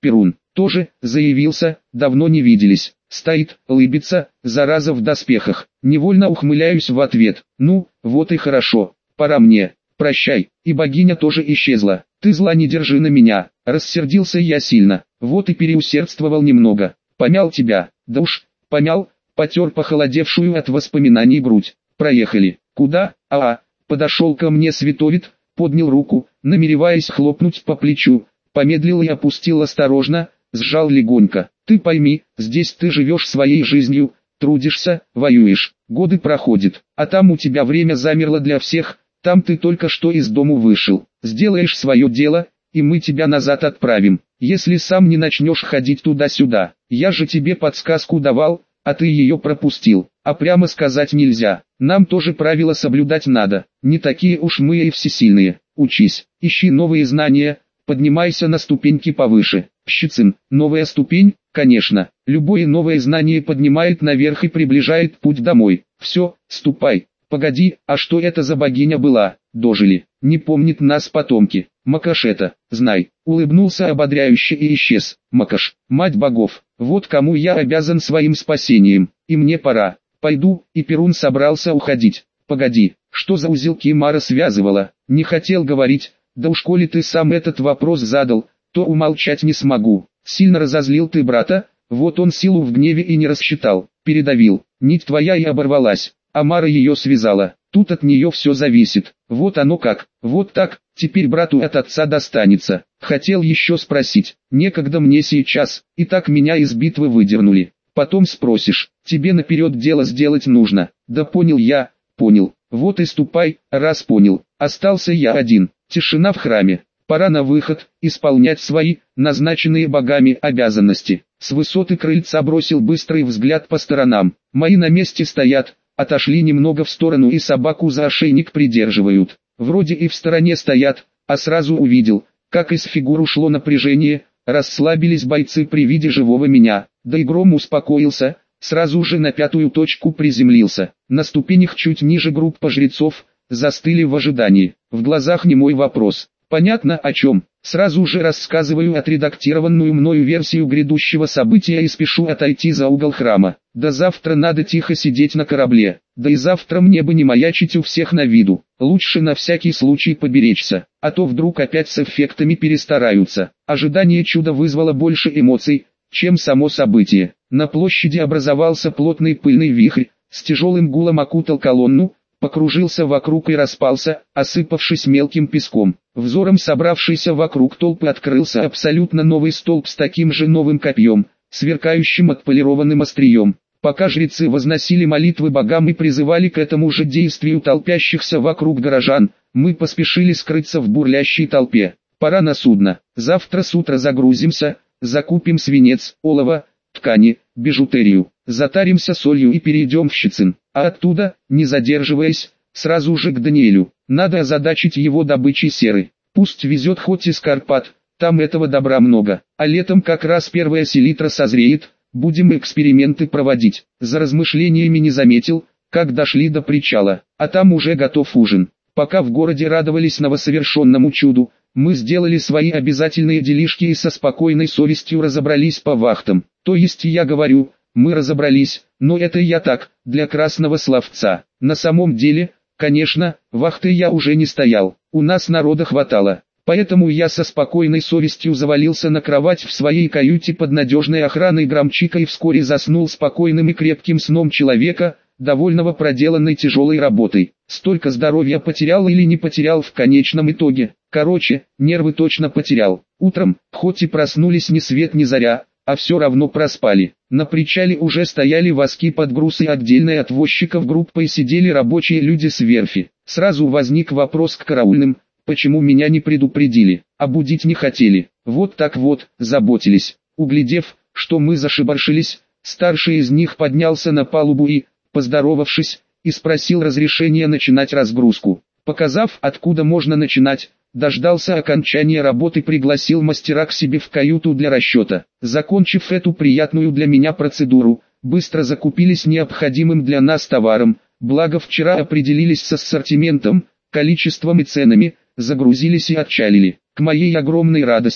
Перун тоже заявился, давно не виделись. Стоит, лыбится, зараза в доспехах. Невольно ухмыляюсь в ответ. Ну, вот и хорошо, пора мне. Прощай. И богиня тоже исчезла. Ты зла не держи на меня. Рассердился я сильно. Вот и переусердствовал немного. Помял тебя. Да уж, помял. Потер похолодевшую от воспоминаний грудь. Проехали. Куда? А-а. Подошел ко мне Световид, поднял руку, намереваясь хлопнуть по плечу. Помедлил и опустил осторожно, сжал легонько. Ты пойми, здесь ты живешь своей жизнью, трудишься, воюешь, годы проходят, а там у тебя время замерло для всех, там ты только что из дому вышел, сделаешь свое дело, и мы тебя назад отправим, если сам не начнешь ходить туда-сюда. Я же тебе подсказку давал, а ты ее пропустил, а прямо сказать нельзя, нам тоже правила соблюдать надо, не такие уж мы и всесильные. Учись, ищи новые знания, поднимайся на ступеньки повыше. Щецин, новая ступень, конечно, любое новое знание поднимает наверх и приближает путь домой. Все, ступай. Погоди, а что это за богиня была? Дожили, не помнит нас потомки. Макаш это, знай. Улыбнулся ободряюще и исчез. Макаш, мать богов, вот кому я обязан своим спасением. И мне пора. Пойду. И Перун собрался уходить. Погоди, что за узелки Мара связывала? Не хотел говорить. Да уж коли ты сам этот вопрос задал, то умолчать не смогу. Сильно разозлил ты брата, вот он силу в гневе и не рассчитал, передавил. Нить твоя и оборвалась, а Мара ее связала. Тут от нее все зависит. Вот оно как, вот так, теперь брату от отца достанется. Хотел еще спросить, некогда мне сейчас, и так меня из битвы выдернули. Потом спросишь, тебе наперед дело сделать нужно. Да понял я, понял. Вот и ступай, раз понял. Остался я один. Тишина в храме. Пора на выход, исполнять свои, назначенные богами, обязанности. С высоты крыльца бросил быстрый взгляд по сторонам. Мои на месте стоят, отошли немного в сторону и собаку за ошейник придерживают. Вроде и в стороне стоят, а сразу увидел, как из фигур ушло напряжение, расслабились бойцы при виде живого меня. Да и гром успокоился, сразу же на пятую точку приземлился. На ступенях чуть ниже группа жрецов, застыли в ожидании. В глазах немой вопрос. Понятно о чем. Сразу же рассказываю отредактированную мною версию грядущего события и спешу отойти за угол храма. До завтра надо тихо сидеть на корабле. Да и завтра мне бы не маячить у всех на виду. Лучше на всякий случай поберечься, а то вдруг опять с эффектами перестараются. Ожидание чуда вызвало больше эмоций, чем само событие. На площади образовался плотный пыльный вихрь, с тяжелым гулом окутал колонну, покружился вокруг и распался, осыпавшись мелким песком. Взором собравшийся вокруг толпы открылся абсолютно новый столб с таким же новым копьем, сверкающим отполированным острием. Пока жрецы возносили молитвы богам и призывали к этому же действию толпящихся вокруг горожан, мы поспешили скрыться в бурлящей толпе. Пора на судно. Завтра с утра загрузимся, закупим свинец, олово, ткани, бижутерию, затаримся солью и перейдем в Щецин. А оттуда, не задерживаясь, сразу же к Даниэлю. Надо озадачить его добычей серы. Пусть везет хоть из Карпат, там этого добра много. А летом как раз первая селитра созреет, будем эксперименты проводить. За размышлениями не заметил, как дошли до причала, а там уже готов ужин. Пока в городе радовались новосовершенному чуду, мы сделали свои обязательные делишки и со спокойной совестью разобрались по вахтам. То есть я говорю, мы разобрались, но это я так, для красного словца. На самом деле, конечно, вахты я уже не стоял, у нас народа хватало. Поэтому я со спокойной совестью завалился на кровать в своей каюте под надежной охраной громчика и вскоре заснул спокойным и крепким сном человека, довольного проделанной тяжелой работой. Столько здоровья потерял или не потерял в конечном итоге. Короче, нервы точно потерял. Утром, хоть и проснулись ни свет ни заря, а все равно проспали. На причале уже стояли воски под груз и отдельной от возчиков группой сидели рабочие люди с верфи. Сразу возник вопрос к караульным, почему меня не предупредили, а будить не хотели. Вот так вот, заботились. Углядев, что мы зашибаршились, старший из них поднялся на палубу и, поздоровавшись, и спросил разрешения начинать разгрузку. Показав, откуда можно начинать, дождался окончания работы, пригласил мастера к себе в каюту для расчета. Закончив эту приятную для меня процедуру, быстро закупились необходимым для нас товаром, благо вчера определились с ассортиментом, количеством и ценами, загрузились и отчалили. К моей огромной радости,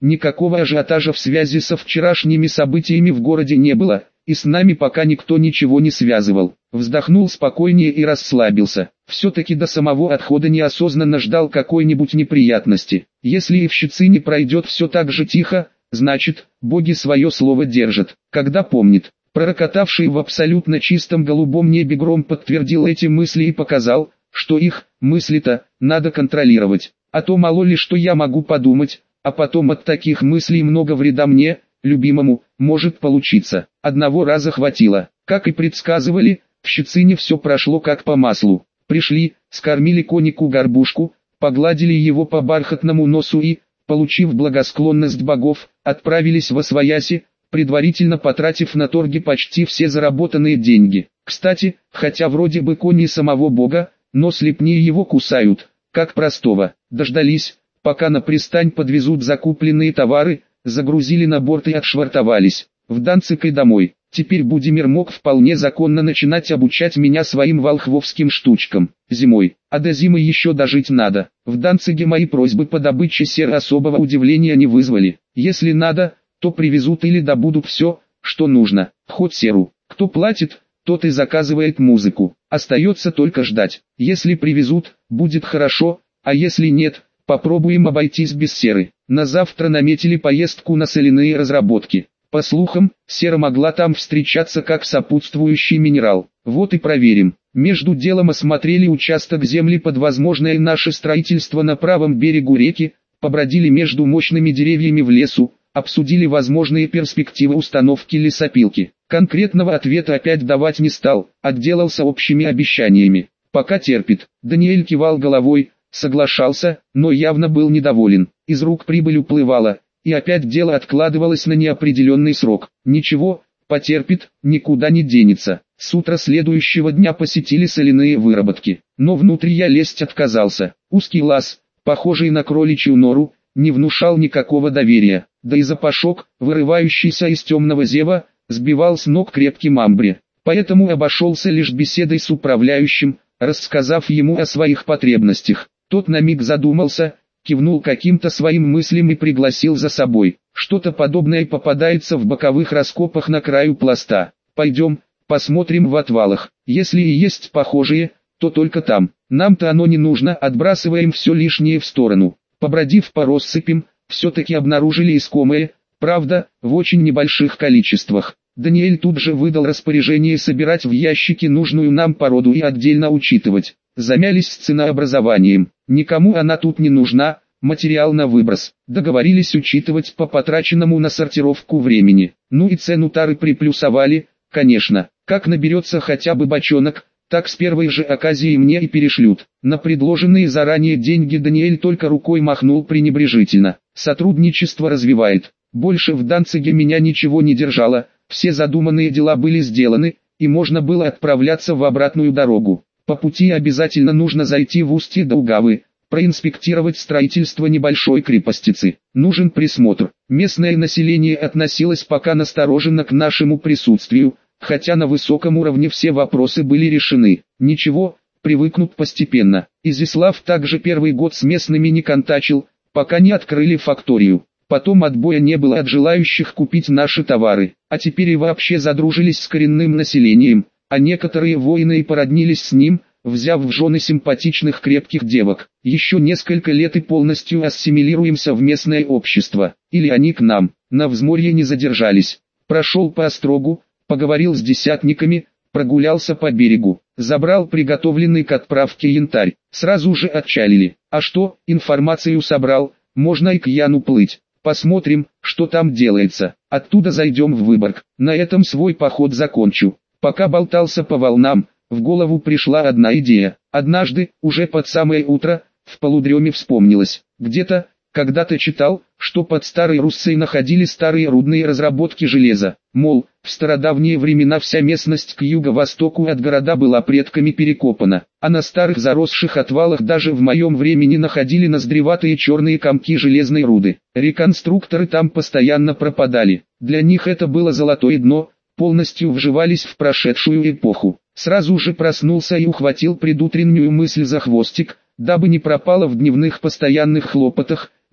никакого ажиотажа в связи со вчерашними событиями в городе не было, и с нами пока никто ничего не связывал. Вздохнул спокойнее и расслабился. Все-таки до самого отхода неосознанно ждал какой-нибудь неприятности. Если и в Щецине пройдет все так же тихо, значит, боги свое слово держат, когда помнит. Пророкотавший в абсолютно чистом голубом небе гром подтвердил эти мысли и показал, что их, мысли-то, надо контролировать. А то мало ли что я могу подумать, а потом от таких мыслей много вреда мне, любимому, может получиться. Одного раза хватило. Как и предсказывали, в Щецине все прошло как по маслу. Пришли, скормили конику горбушку, погладили его по бархатному носу и, получив благосклонность богов, отправились восвояси, предварительно потратив на торги почти все заработанные деньги. Кстати, хотя вроде бы кони самого бога, но слепни его кусают, как простого. Дождались, пока на пристань подвезут закупленные товары, загрузили на борт и отшвартовались. В Данциг и домой. Теперь Будимир мог вполне законно начинать обучать меня своим волхвовским штучкам. Зимой, а до зимы еще дожить надо. В Данциге мои просьбы по добыче сера особого удивления не вызвали. Если надо, то привезут или добудут все, что нужно. Хоть серу. Кто платит, тот и заказывает музыку. Остается только ждать. Если привезут, будет хорошо, а если нет, попробуем обойтись без серы. На завтра наметили поездку на соляные разработки. По слухам, сера могла там встречаться как сопутствующий минерал. Вот и проверим. Между делом осмотрели участок земли под возможное наше строительство на правом берегу реки, побродили между мощными деревьями в лесу, обсудили возможные перспективы установки лесопилки. Конкретного ответа опять давать не стал, отделался общими обещаниями. Пока терпит. Даниэль кивал головой, соглашался, но явно был недоволен. Из рук прибыль уплывала, и опять дело откладывалось на неопределенный срок. Ничего, потерпит, никуда не денется. С утра следующего дня посетили соляные выработки, но внутрь я лезть отказался. Узкий лаз, похожий на кроличью нору, не внушал никакого доверия, да и запашок, вырывающийся из темного зева, сбивал с ног крепким амбре. Поэтому обошелся лишь беседой с управляющим, рассказав ему о своих потребностях. Тот на миг задумался, кивнул каким-то своим мыслям и пригласил за собой. Что-то подобное попадается в боковых раскопах на краю пласта. Пойдем, посмотрим в отвалах. Если и есть похожие, то только там. Нам-то оно не нужно, отбрасываем все лишнее в сторону. Побродив по россыпям, все-таки обнаружили искомое, правда, в очень небольших количествах. Даниэль тут же выдал распоряжение собирать в ящики нужную нам породу и отдельно учитывать. Замялись с ценообразованием. Никому она тут не нужна, материал на выброс. Договорились учитывать по потраченному на сортировку времени. Ну и цену тары приплюсовали, конечно. Как наберется хотя бы бочонок, так с первой же оказии мне и перешлют. На предложенные заранее деньги Даниэль только рукой махнул пренебрежительно. Сотрудничество развивает. Больше в Данциге меня ничего не держало, все задуманные дела были сделаны, и можно было отправляться в обратную дорогу. По пути обязательно нужно зайти в устье Даугавы, проинспектировать строительство небольшой крепостицы. Нужен присмотр. Местное население относилось пока настороженно к нашему присутствию, хотя на высоком уровне все вопросы были решены. Ничего, привыкнут постепенно. Изяслав также первый год с местными не контачил, пока не открыли факторию. Потом отбоя не было от желающих купить наши товары, а теперь и вообще задружились с коренным населением, а некоторые воины и породнились с ним, взяв в жены симпатичных крепких девок. Еще несколько лет и полностью ассимилируемся в местное общество, или они к нам. На взморье не задержались. Прошел по острогу, поговорил с десятниками, прогулялся по берегу, забрал приготовленный к отправке янтарь. Сразу же отчалили. А что, информацию собрал, можно и к Яну плыть. Посмотрим, что там делается. Оттуда зайдем в Выборг. На этом свой поход закончу. Пока болтался по волнам, в голову пришла одна идея. Однажды, уже под самое утро, в полудреме вспомнилось. Где-то, когда-то читал, что под Старой Руссой находили старые рудные разработки железа. Мол, в стародавние времена вся местность к юго-востоку от города была предками перекопана, а на старых заросших отвалах даже в моем времени находили ноздреватые черные комки железной руды. Реконструкторы там постоянно пропадали. Для них это было золотое дно, полностью вживались в прошедшую эпоху. Сразу же проснулся и ухватил предутреннюю мысль за хвостик, дабы не пропало в дневных постоянных хлопотах,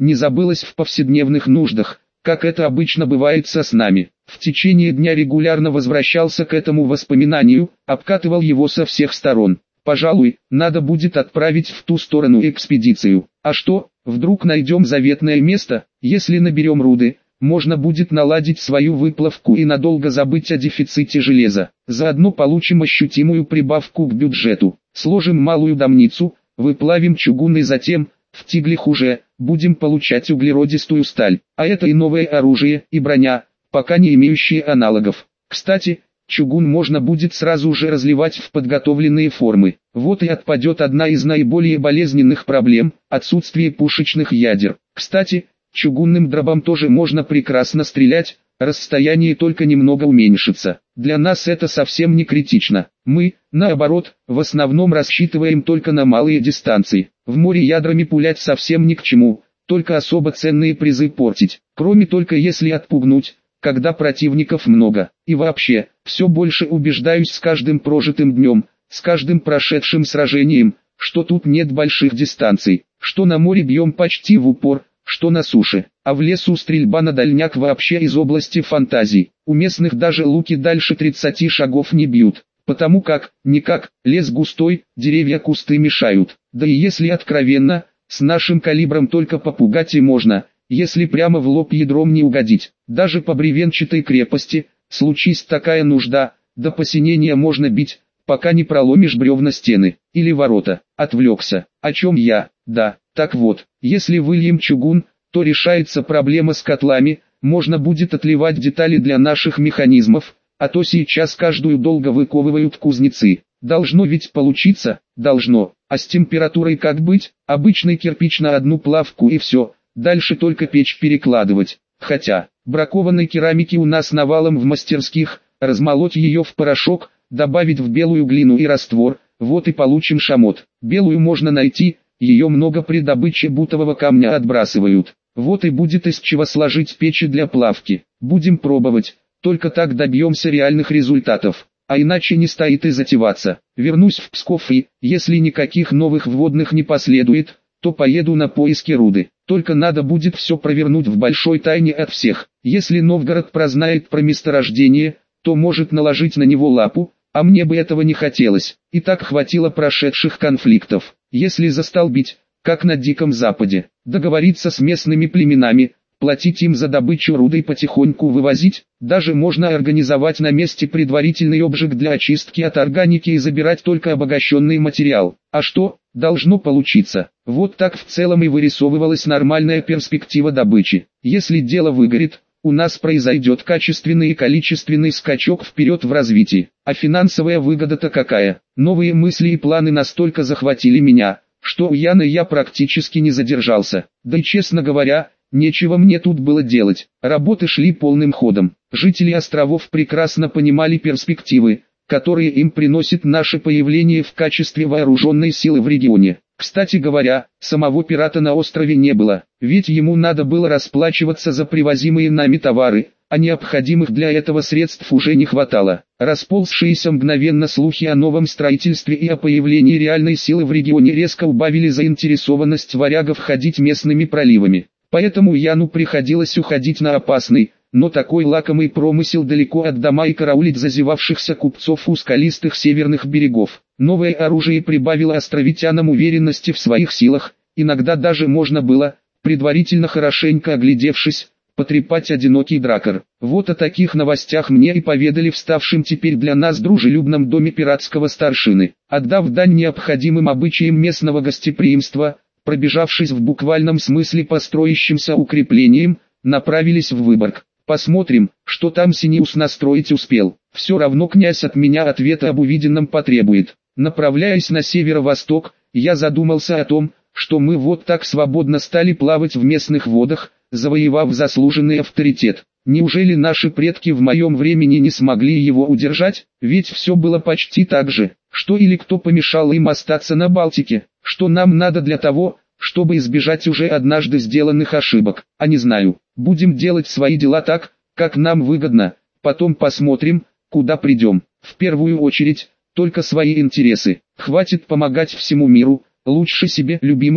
не забылось в повседневных нуждах, как это обычно бывает со снами. В течение дня регулярно возвращался к этому воспоминанию, обкатывал его со всех сторон. Пожалуй, надо будет отправить в ту сторону экспедицию. А что, вдруг найдем заветное место? Если наберем руды, можно будет наладить свою выплавку и надолго забыть о дефиците железа. Заодно получим ощутимую прибавку к бюджету. Сложим малую домницу, выплавим чугун и затем, в тиглях уже, будем получать углеродистую сталь. А это и новое оружие, и броня, пока не имеющие аналогов. Кстати, чугун можно будет сразу же разливать в подготовленные формы. Вот и отпадет одна из наиболее болезненных проблем – отсутствие пушечных ядер. Кстати, чугунным дробом тоже можно прекрасно стрелять, расстояние только немного уменьшится. Для нас это совсем не критично. Мы, наоборот, в основном рассчитываем только на малые дистанции. В море ядрами пулять совсем ни к чему, только особо ценные призы портить. Кроме только если отпугнуть, когда противников много. И вообще, все больше убеждаюсь с каждым прожитым днем, с каждым прошедшим сражением, что тут нет больших дистанций, что на море бьем почти в упор, что на суше, а в лесу стрельба на дальняк вообще из области фантазий. У местных даже луки дальше тридцати шагов не бьют, потому как, никак, лес густой, деревья кусты мешают. Да и если откровенно, с нашим калибром только попугать и можно, если прямо в лоб ядром не угодить. Даже по бревенчатой крепости, случись такая нужда, до посинения можно бить, пока не проломишь бревна стены, или ворота. Отвлекся. О чем я? Да, так вот, если выльем чугун, то решается проблема с котлами, можно будет отливать детали для наших механизмов, а то сейчас каждую долго выковывают кузнецы. Должно ведь получиться? Должно. А с температурой как быть? Обычный кирпич на одну плавку и все, дальше только печь перекладывать. Хотя, бракованной керамики у нас навалом в мастерских, размолоть ее в порошок, добавить в белую глину и раствор, вот и получим шамот. Белую можно найти, ее много при добыче бутового камня отбрасывают. Вот и будет из чего сложить печи для плавки. Будем пробовать, только так добьемся реальных результатов. А иначе не стоит и затеваться. Вернусь в Псков и, если никаких новых вводных не последует, то поеду на поиски руды. Только надо будет все провернуть в большой тайне от всех. Если Новгород прознает про месторождение, то может наложить на него лапу, а мне бы этого не хотелось. И так хватило прошедших конфликтов. Если застолбить, как на Диком Западе, договориться с местными племенами, платить им за добычу руды и потихоньку вывозить, даже можно организовать на месте предварительный обжиг для очистки от органики и забирать только обогащенный материал. А что, должно получиться? Вот так в целом и вырисовывалась нормальная перспектива добычи. Если дело выгорит, у нас произойдет качественный и количественный скачок вперед в развитии. А финансовая выгода-то какая? Новые мысли и планы настолько захватили меня, что у Яны я практически не задержался. Да и честно говоря, нечего мне тут было делать. Работы шли полным ходом. Жители островов прекрасно понимали перспективы, которые им приносит наше появление в качестве вооруженной силы в регионе. Кстати говоря, самого пирата на острове не было, ведь ему надо было расплачиваться за привозимые нами товары, а необходимых для этого средств уже не хватало. Расползшиеся мгновенно слухи о новом строительстве и о появлении реальной силы в регионе резко убавили заинтересованность варягов ходить местными проливами. Поэтому Яну приходилось уходить на опасный, но такой лакомый промысел далеко от дома и караулить зазевавшихся купцов у скалистых северных берегов. Новое оружие прибавило островитянам уверенности в своих силах, иногда даже можно было, предварительно хорошенько оглядевшись, потрепать одинокий дракар. Вот о таких новостях мне и поведали в ставшем теперь для нас дружелюбном доме пиратского старшины. Отдав дань необходимым обычаям местного гостеприимства, пробежавшись в буквальном смысле по строящимся укреплениям, направились в Выборг. Посмотрим, что там Синеус настроить успел. Все равно князь от меня ответа об увиденном потребует. Направляясь на северо-восток, я задумался о том, что мы вот так свободно стали плавать в местных водах, завоевав заслуженный авторитет. Неужели наши предки в моем времени не смогли его удержать? Ведь все было почти так же. Что или кто помешал им остаться на Балтике? Что нам надо для того, чтобы избежать уже однажды сделанных ошибок? А не знаю. Будем делать свои дела так, как нам выгодно. Потом посмотрим, куда придем. В первую очередь, только свои интересы. Хватит помогать всему миру, лучше себе любимым,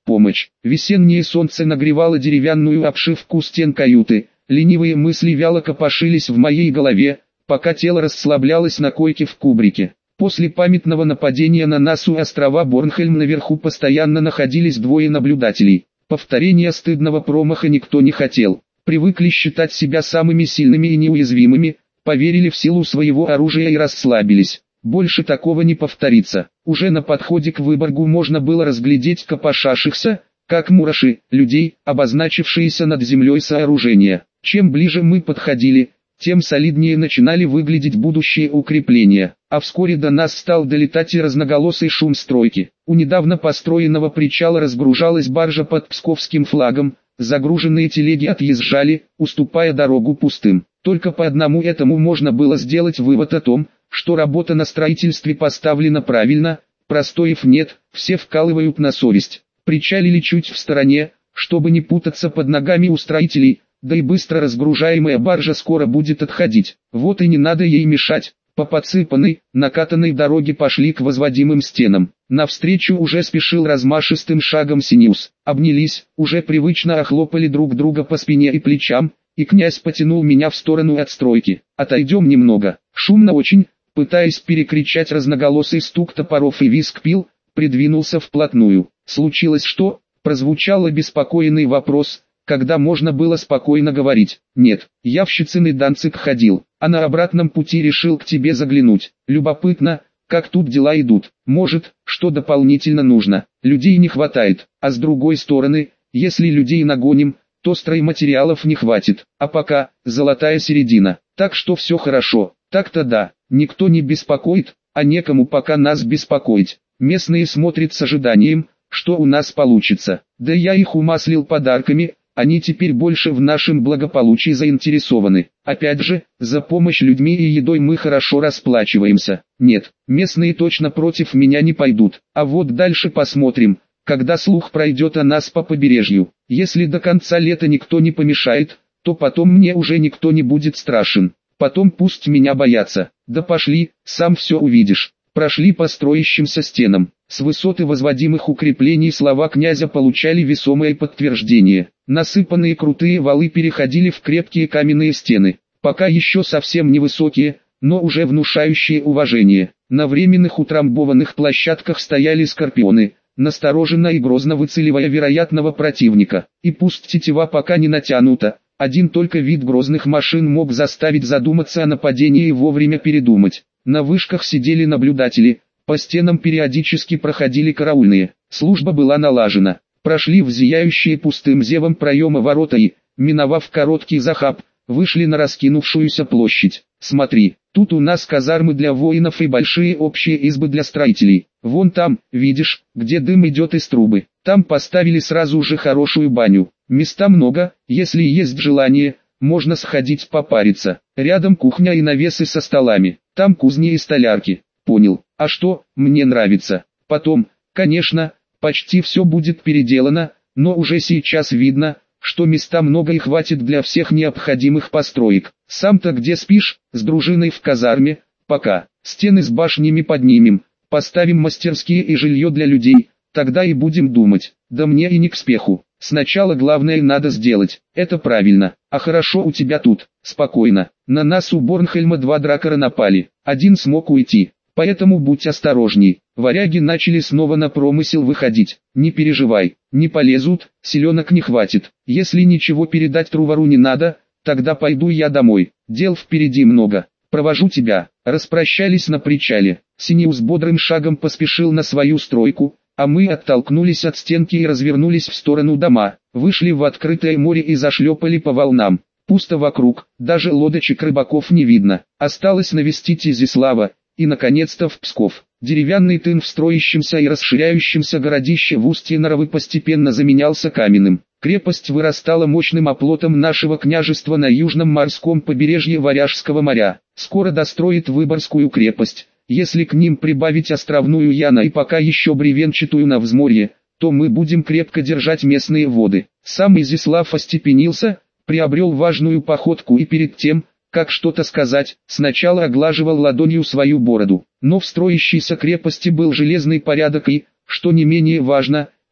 помощь. Весеннее солнце нагревало деревянную обшивку стен каюты. Ленивые мысли вяло копошились в моей голове, пока тело расслаблялось на койке в кубрике. После памятного нападения на нас у острова Борнхельм наверху постоянно находились двое наблюдателей. Повторения стыдного промаха никто не хотел. Привыкли считать себя самыми сильными и неуязвимыми, поверили в силу своего оружия и расслабились. Больше такого не повторится. Уже на подходе к Выборгу можно было разглядеть копошащихся, как мураши, людей, обозначившиеся над землей сооружения. Чем ближе мы подходили, тем солиднее начинали выглядеть будущие укрепления, а вскоре до нас стал долетать и разноголосый шум стройки. У недавно построенного причала разгружалась баржа под псковским флагом, загруженные телеги отъезжали, уступая дорогу пустым. Только по одному этому можно было сделать вывод о том, что работа на строительстве поставлена правильно, простоев нет, все вкалывают на совесть. Причалили чуть в стороне, чтобы не путаться под ногами у строителей, да и быстро разгружаемая баржа скоро будет отходить. Вот и не надо ей мешать. По подсыпанной, накатанной дороге пошли к возводимым стенам. Навстречу уже спешил размашистым шагом Синиус. Обнялись, уже привычно охлопали друг друга по спине и плечам, и князь потянул меня в сторону от стройки. Отойдем немного. Шумно очень, пытаясь перекричать разноголосый стук топоров и визг пил, придвинулся вплотную. Случилось что? Прозвучал обеспокоенный вопрос, когда можно было спокойно говорить. Нет, я в Щецин и Данциг ходил, а на обратном пути решил к тебе заглянуть. Любопытно, как тут дела идут. Может, что дополнительно нужно. Людей не хватает, а с другой стороны, если людей нагоним, то стройматериалов не хватит. А пока, золотая середина. Так что все хорошо. Так-то да, никто не беспокоит, а некому пока нас беспокоить. Местные смотрят с ожиданием, что у нас получится. Да я их умаслил подарками, они теперь больше в нашем благополучии заинтересованы. Опять же, за помощь людьми и едой мы хорошо расплачиваемся. Нет, местные точно против меня не пойдут. А вот дальше посмотрим, когда слух пройдет о нас по побережью. Если до конца лета никто не помешает, то потом мне уже никто не будет страшен. Потом пусть меня боятся. Да пошли, сам все увидишь. Прошли по строящимся стенам. С высоты возводимых укреплений слова князя получали весомое подтверждение. Насыпанные крутые валы переходили в крепкие каменные стены, пока еще совсем невысокие, но уже внушающие уважение. На временных утрамбованных площадках стояли скорпионы, настороженно и грозно выцеливая вероятного противника. И пусть тетива пока не натянута, один только вид грозных машин мог заставить задуматься о нападении и вовремя передумать. На вышках сидели наблюдатели, по стенам периодически проходили караульные. Служба была налажена. Прошли в зияющие пустым зевом проема ворота и, миновав короткий захаб, вышли на раскинувшуюся площадь. Смотри, тут у нас казармы для воинов и большие общие избы для строителей. Вон там, видишь, где дым идет из трубы. Там поставили сразу же хорошую баню. Места много, если есть желание, можно сходить попариться. Рядом кухня и навесы со столами. Там кузни и столярки. Понял. А что, мне нравится. Потом, конечно, почти все будет переделано, но уже сейчас видно, что места много и хватит для всех необходимых построек. Сам-то где спишь? С дружиной в казарме. Пока. Стены с башнями поднимем, поставим мастерские и жилье для людей, тогда и будем думать. Да мне и не к спеху. Сначала главное надо сделать. Это правильно. А хорошо у тебя тут. Спокойно. На нас у Борнхельма два дракара напали. Один смог уйти. Поэтому будь осторожней. Варяги начали снова на промысел выходить. Не переживай, не полезут, селенок не хватит. Если ничего передать Трувару не надо, тогда пойду я домой. Дел впереди много. Провожу тебя. Распрощались на причале. Синиус бодрым шагом поспешил на свою стройку, а мы оттолкнулись от стенки и развернулись в сторону дома. Вышли в открытое море и зашлепали по волнам. Пусто вокруг, даже лодочек рыбаков не видно. Осталось навестить Изяслава. И наконец-то в Псков. Деревянный тын в строящемся и расширяющемся городище в устье Наровы постепенно заменялся каменным. Крепость вырастала мощным оплотом нашего княжества на южном морском побережье Варяжского моря. Скоро достроит Выборгскую крепость. Если к ним прибавить островную Яна и пока еще бревенчатую на взморье, то мы будем крепко держать местные воды. Сам Изяслав остепенился, приобрел важную походку и перед тем, как что-то сказать, сначала оглаживал ладонью свою бороду. Но в строящейся крепости был железный порядок и, что не менее важно,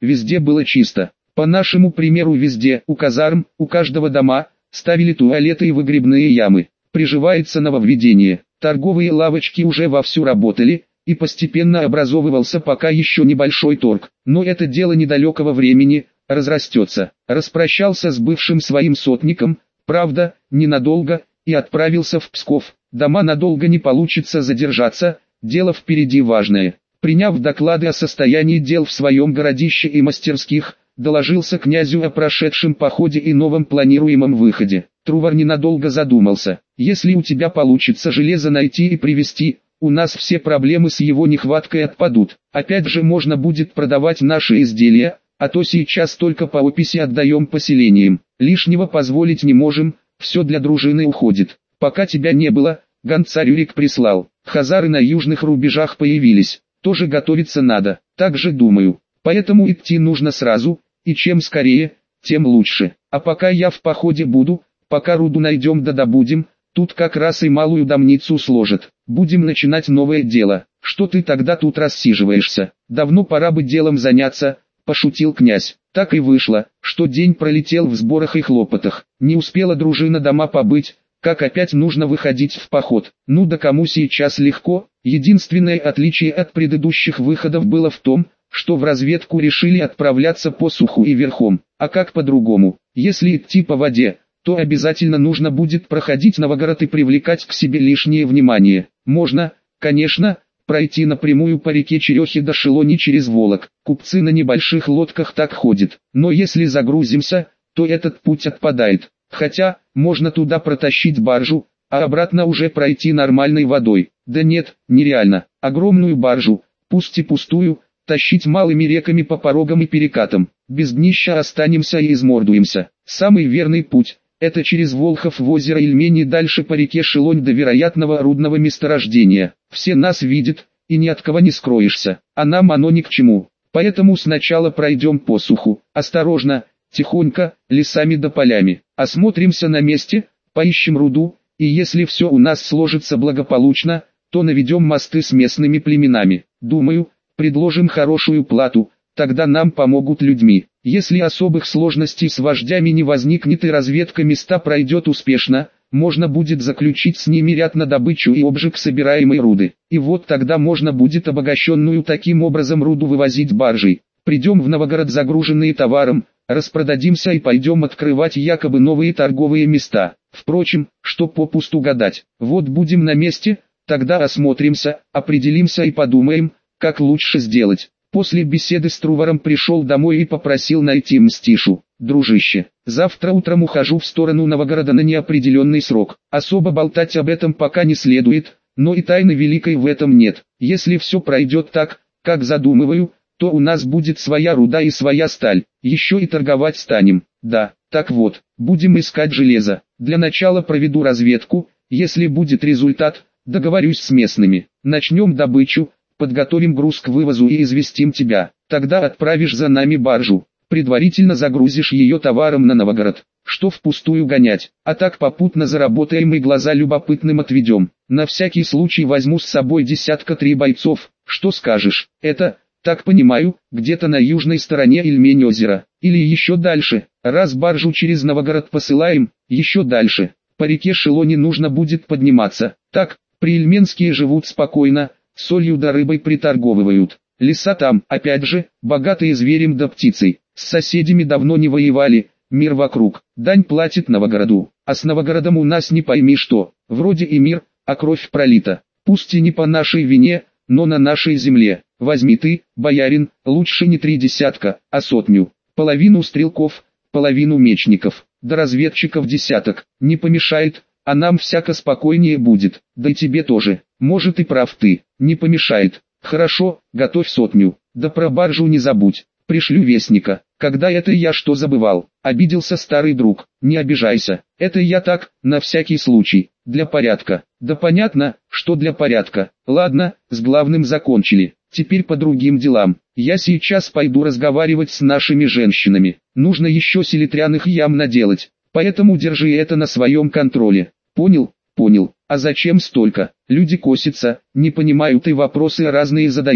везде было чисто. По нашему примеру везде, у казарм, у каждого дома, ставили туалеты и выгребные ямы. Приживается нововведение. Торговые лавочки уже вовсю работали, и постепенно образовывался пока еще небольшой торг. Но это дело недалекого времени, разрастется. Распрощался с бывшим своим сотником, правда, ненадолго, и отправился в Псков. Дома надолго не получится задержаться, дело впереди важное. Приняв доклады о состоянии дел в своем городище и мастерских, доложился князю о прошедшем походе и новом планируемом выходе. Трувор ненадолго задумался. Если у тебя получится железо найти и привезти, у нас все проблемы с его нехваткой отпадут. Опять же можно будет продавать наши изделия, а то сейчас только по описи отдаем поселениям. Лишнего позволить не можем, все для дружины уходит. Пока тебя не было, гонца Рюрик прислал. Хазары на южных рубежах появились, тоже готовиться надо, так же думаю. Поэтому идти нужно сразу, и чем скорее, тем лучше. А пока я в походе буду, пока руду найдем да добудем, тут как раз и малую домницу сложат. Будем начинать новое дело. Что ты тогда тут рассиживаешься? Давно пора бы делом заняться, пошутил князь. Так и вышло, что день пролетел в сборах и хлопотах. Не успела дружина дома побыть, как опять нужно выходить в поход. Ну да кому сейчас легко? Единственное отличие от предыдущих выходов было в том, что в разведку решили отправляться по суху и верхом. А как по-другому? Если идти по воде, то обязательно нужно будет проходить Новгород и привлекать к себе лишнее внимание. Можно, конечно, пройти напрямую по реке Черехи до Шелони через Волок. Купцы на небольших лодках так ходят. Но если загрузимся, то этот путь отпадает. Хотя, можно туда протащить баржу, а обратно уже пройти нормальной водой. Да нет, нереально. Огромную баржу, пусть и пустую, тащить малыми реками по порогам и перекатам. Без днища останемся и измордуемся. Самый верный путь – это через Волхов в озеро Ильмень и дальше по реке Шелонь до вероятного рудного месторождения. Все нас видят, и ни от кого не скроешься, а нам оно ни к чему. Поэтому сначала пройдем по суху, осторожно, тихонько, лесами да полями. Осмотримся на месте, поищем руду, и если все у нас сложится благополучно, то наведем мосты с местными племенами. Думаю, предложим хорошую плату, тогда нам помогут людьми. Если особых сложностей с вождями не возникнет и разведка места пройдет успешно, можно будет заключить с ними ряд на добычу и обжиг собираемой руды. И вот тогда можно будет обогащенную таким образом руду вывозить баржей. Придем в Новгород загруженные товаром, распродадимся и пойдем открывать якобы новые торговые места. Впрочем, что попусту гадать. Вот будем на месте, тогда осмотримся, определимся и подумаем, как лучше сделать. После беседы с Трувором пришел домой и попросил найти Мстишу. Дружище, завтра утром ухожу в сторону Новгорода на неопределенный срок. Особо болтать об этом пока не следует, но и тайны великой в этом нет. Если все пройдет так, как задумываю, то у нас будет своя руда и своя сталь. Еще и торговать станем. Да, так вот, будем искать железо. Для начала проведу разведку, если будет результат, договорюсь с местными. Начнем добычу. Подготовим груз к вывозу и известим тебя. Тогда отправишь за нами баржу. Предварительно загрузишь ее товаром на Новгород. Что впустую гонять. А так попутно заработаем и глаза любопытным отведем. На всякий случай возьму с собой десятка три бойцов. Что скажешь? Это, так понимаю, где-то на южной стороне Ильмень озера. Или еще дальше. Раз баржу через Новгород посылаем, еще дальше. По реке Шелони нужно будет подниматься. Так, приильменские живут спокойно. Солью да рыбой приторговывают. Леса там, опять же, богатые зверем да птицей. С соседями давно не воевали, мир вокруг. Дань платит Новгороду. А с Новгородом у нас не пойми что. Вроде и мир, а кровь пролита. Пусть и не по нашей вине, но на нашей земле. Возьми ты, боярин, лучше не три десятка, а сотню. Половину стрелков, половину мечников. Да разведчиков десяток. Не помешает, а нам всяко спокойнее будет. Да и тебе тоже. Может и прав ты, не помешает. Хорошо, готовь сотню. Да про баржу не забудь. Пришлю вестника. Когда это я что забывал? Обиделся старый друг. Не обижайся. Это я так, на всякий случай. Для порядка. Да понятно, что для порядка. Ладно, с главным закончили. Теперь по другим делам. Я сейчас пойду разговаривать с нашими женщинами. Нужно еще селитряных ям наделать. Поэтому держи это на своем контроле. Понял? Понял. А зачем столько? Люди косятся, не понимают и вопросы разные задают.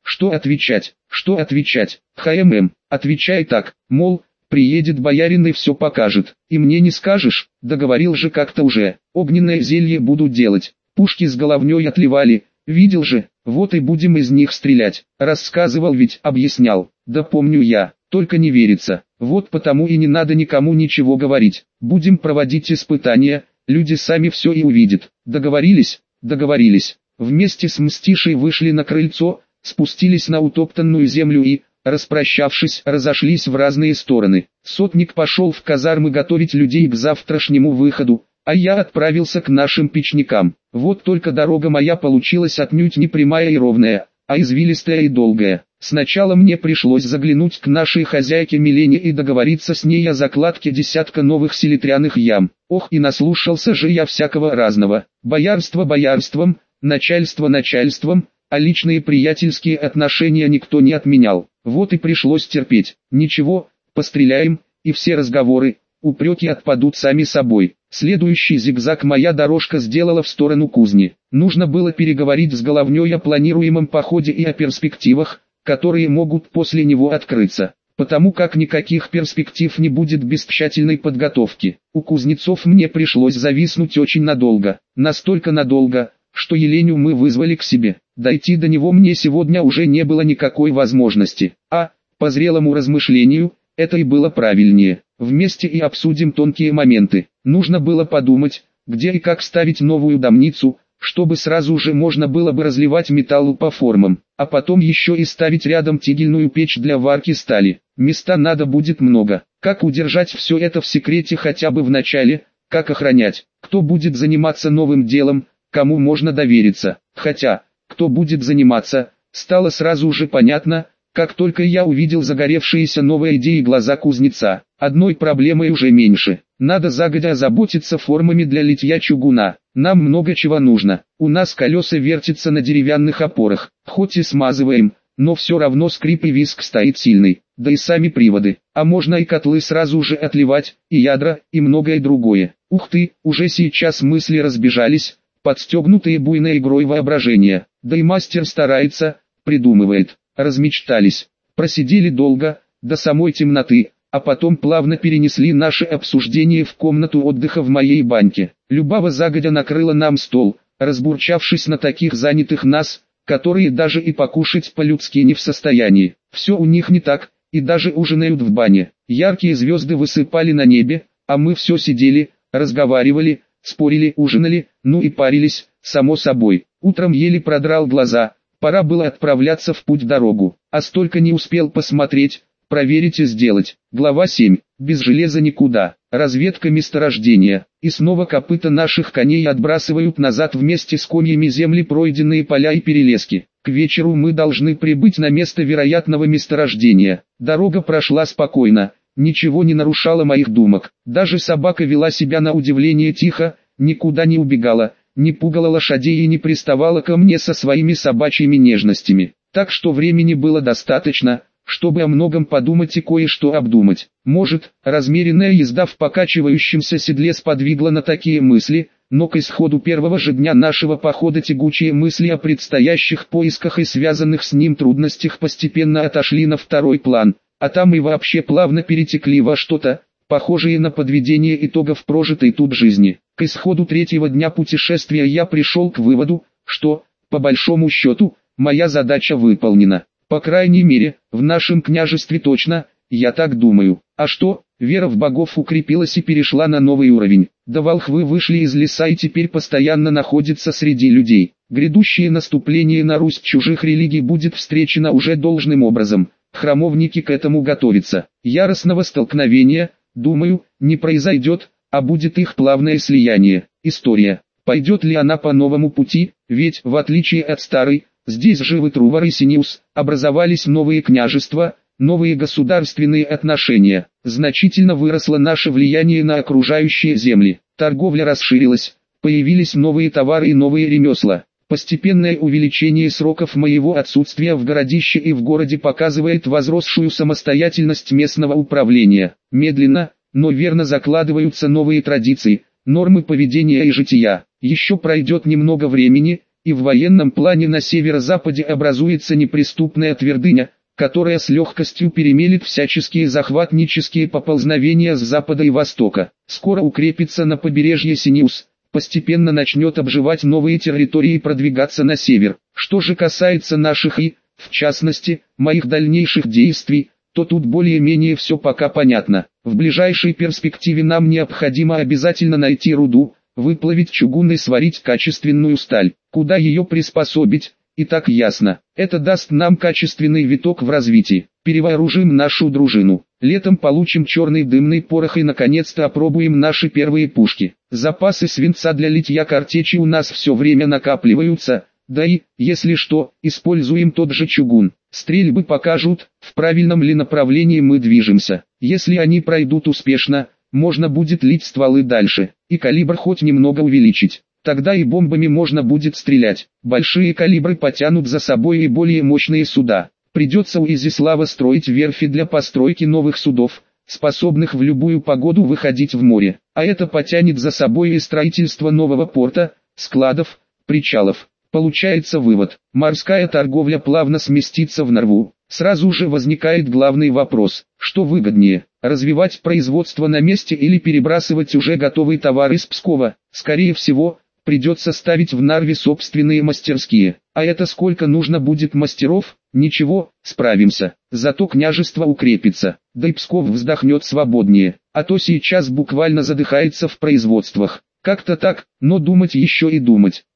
Что отвечать? Что отвечать? ХММ, отвечай так, мол, приедет боярин и все покажет. И мне не скажешь, договорил же как-то уже. Огненное зелье буду делать. Пушки с головней отливали, видел же, вот и будем из них стрелять. Рассказывал ведь, объяснял. Да помню я, только не верится. Вот потому и не надо никому ничего говорить. Будем проводить испытания, люди сами все и увидят. Договорились? Договорились. Вместе с Мстишей вышли на крыльцо, спустились на утоптанную землю и, распрощавшись, разошлись в разные стороны. Сотник пошел в казармы готовить людей к завтрашнему выходу, а я отправился к нашим печникам. Вот только дорога моя получилась отнюдь не прямая и ровная, а извилистая и долгая. Сначала мне пришлось заглянуть к нашей хозяйке Милене и договориться с ней о закладке десятка новых селитряных ям. Ох, и наслушался же я всякого разного. Боярство боярством, начальство начальством, а личные приятельские отношения никто не отменял. Вот и пришлось терпеть. Ничего, постреляем, и все разговоры, упреки отпадут сами собой. Следующий зигзаг моя дорожка сделала в сторону кузни. Нужно было переговорить с головней о планируемом походе и о перспективах, которые могут после него открыться. Потому как никаких перспектив не будет без тщательной подготовки. У кузнецов мне пришлось зависнуть очень надолго. Настолько надолго, что Еленю мы вызвали к себе. Дойти до него мне сегодня уже не было никакой возможности. А, по зрелому размышлению, это и было правильнее. Вместе и обсудим тонкие моменты. Нужно было подумать, где и как ставить новую домницу, чтобы сразу же можно было бы разливать металл по формам, а потом еще и ставить рядом тигельную печь для варки стали. Места надо будет много. Как удержать все это в секрете хотя бы в начале, как охранять, кто будет заниматься новым делом, кому можно довериться. Хотя, кто будет заниматься, стало сразу же понятно, как только я увидел загоревшиеся новые идеи глаза кузнеца. Одной проблемой уже меньше. Надо загодя озаботиться формами для литья чугуна. Нам много чего нужно. У нас колеса вертятся на деревянных опорах. Хоть и смазываем, но все равно скрип и визг стоит сильный. Да и сами приводы. А можно и котлы сразу же отливать, и ядра, и многое другое. Ух ты, уже сейчас мысли разбежались, подстегнутые буйной игрой воображения. Да и мастер старается, придумывает. Размечтались. Просидели долго, до самой темноты, а потом плавно перенесли наше обсуждение в комнату отдыха в моей баньке. Любава загодя накрыла нам стол, разбурчавшись на таких занятых нас, которые даже и покушать по-людски не в состоянии. Все у них не так, и даже ужинают в бане. Яркие звезды высыпали на небе, а мы все сидели, разговаривали, спорили, ужинали, ну и парились, само собой. Утром еле продрал глаза. Пора было отправляться в путь-дорогу, а столько не успел посмотреть, проверить и сделать. Глава семь. Без железа никуда. Разведка месторождения. И снова копыта наших коней отбрасывают назад вместе с комьями земли пройденные поля и перелески. К вечеру мы должны прибыть на место вероятного месторождения. Дорога прошла спокойно, ничего не нарушало моих думок. Даже собака вела себя на удивление тихо, никуда не убегала, не пугала лошадей и не приставала ко мне со своими собачьими нежностями. Так что времени было достаточно, чтобы о многом подумать и кое-что обдумать. Может, размеренная езда в покачивающемся седле сподвигла на такие мысли, но к исходу первого же дня нашего похода тягучие мысли о предстоящих поисках и связанных с ним трудностях постепенно отошли на второй план, а там и вообще плавно перетекли во что-то, похожие на подведение итогов прожитой тут жизни. К исходу третьего дня путешествия я пришел к выводу, что, по большому счету, моя задача выполнена. По крайней мере, в нашем княжестве точно, я так думаю. А что, вера в богов укрепилась и перешла на новый уровень. Да волхвы вышли из леса и теперь постоянно находятся среди людей. Грядущее наступление на Русь чужих религий будет встречено уже должным образом. Храмовники к этому готовятся. Яростного столкновения, думаю, не произойдет, а будет их плавное слияние. История. Пойдет ли она по новому пути, ведь, в отличие от старой, здесь живы Трувор и Синиус, образовались новые княжества, новые государственные отношения. Значительно выросло наше влияние на окружающие земли. Торговля расширилась, появились новые товары и новые ремесла. Постепенное увеличение сроков моего отсутствия в городище и в городе показывает возросшую самостоятельность местного управления. Медленно, но верно закладываются новые традиции, нормы поведения и жития. Еще пройдет немного времени, и в военном плане на северо-западе образуется неприступная твердыня, которая с легкостью перемелет всяческие захватнические поползновения с запада и востока. Скоро укрепится на побережье Синеус, постепенно начнет обживать новые территории и продвигаться на север. Что же касается наших и, в частности, моих дальнейших действий, то тут более-менее все пока понятно. В ближайшей перспективе нам необходимо обязательно найти руду, выплавить чугун и сварить качественную сталь. Куда ее приспособить, и так ясно. Это даст нам качественный виток в развитии. Перевооружим нашу дружину. Летом получим черный дымный порох и наконец-то опробуем наши первые пушки. Запасы свинца для литья картечи у нас все время накапливаются, да и, если что, используем тот же чугун. Стрельбы покажут, в правильном ли направлении мы движемся. Если они пройдут успешно, можно будет лить стволы дальше, и калибр хоть немного увеличить. Тогда и бомбами можно будет стрелять. Большие калибры потянут за собой и более мощные суда. Придется у Изяслава строить верфи для постройки новых судов, способных в любую погоду выходить в море. А это потянет за собой и строительство нового порта, складов, причалов. Получается вывод: морская торговля плавно сместится в Нарву. Сразу же возникает главный вопрос: что выгоднее, развивать производство на месте или перебрасывать уже готовый товар из Пскова? Скорее всего, придется ставить в Нарве собственные мастерские. А это сколько нужно будет мастеров? Ничего, справимся. Зато княжество укрепится, да и Псков вздохнет свободнее, а то сейчас буквально задыхается в производствах. Как-то так, но думать еще и думать.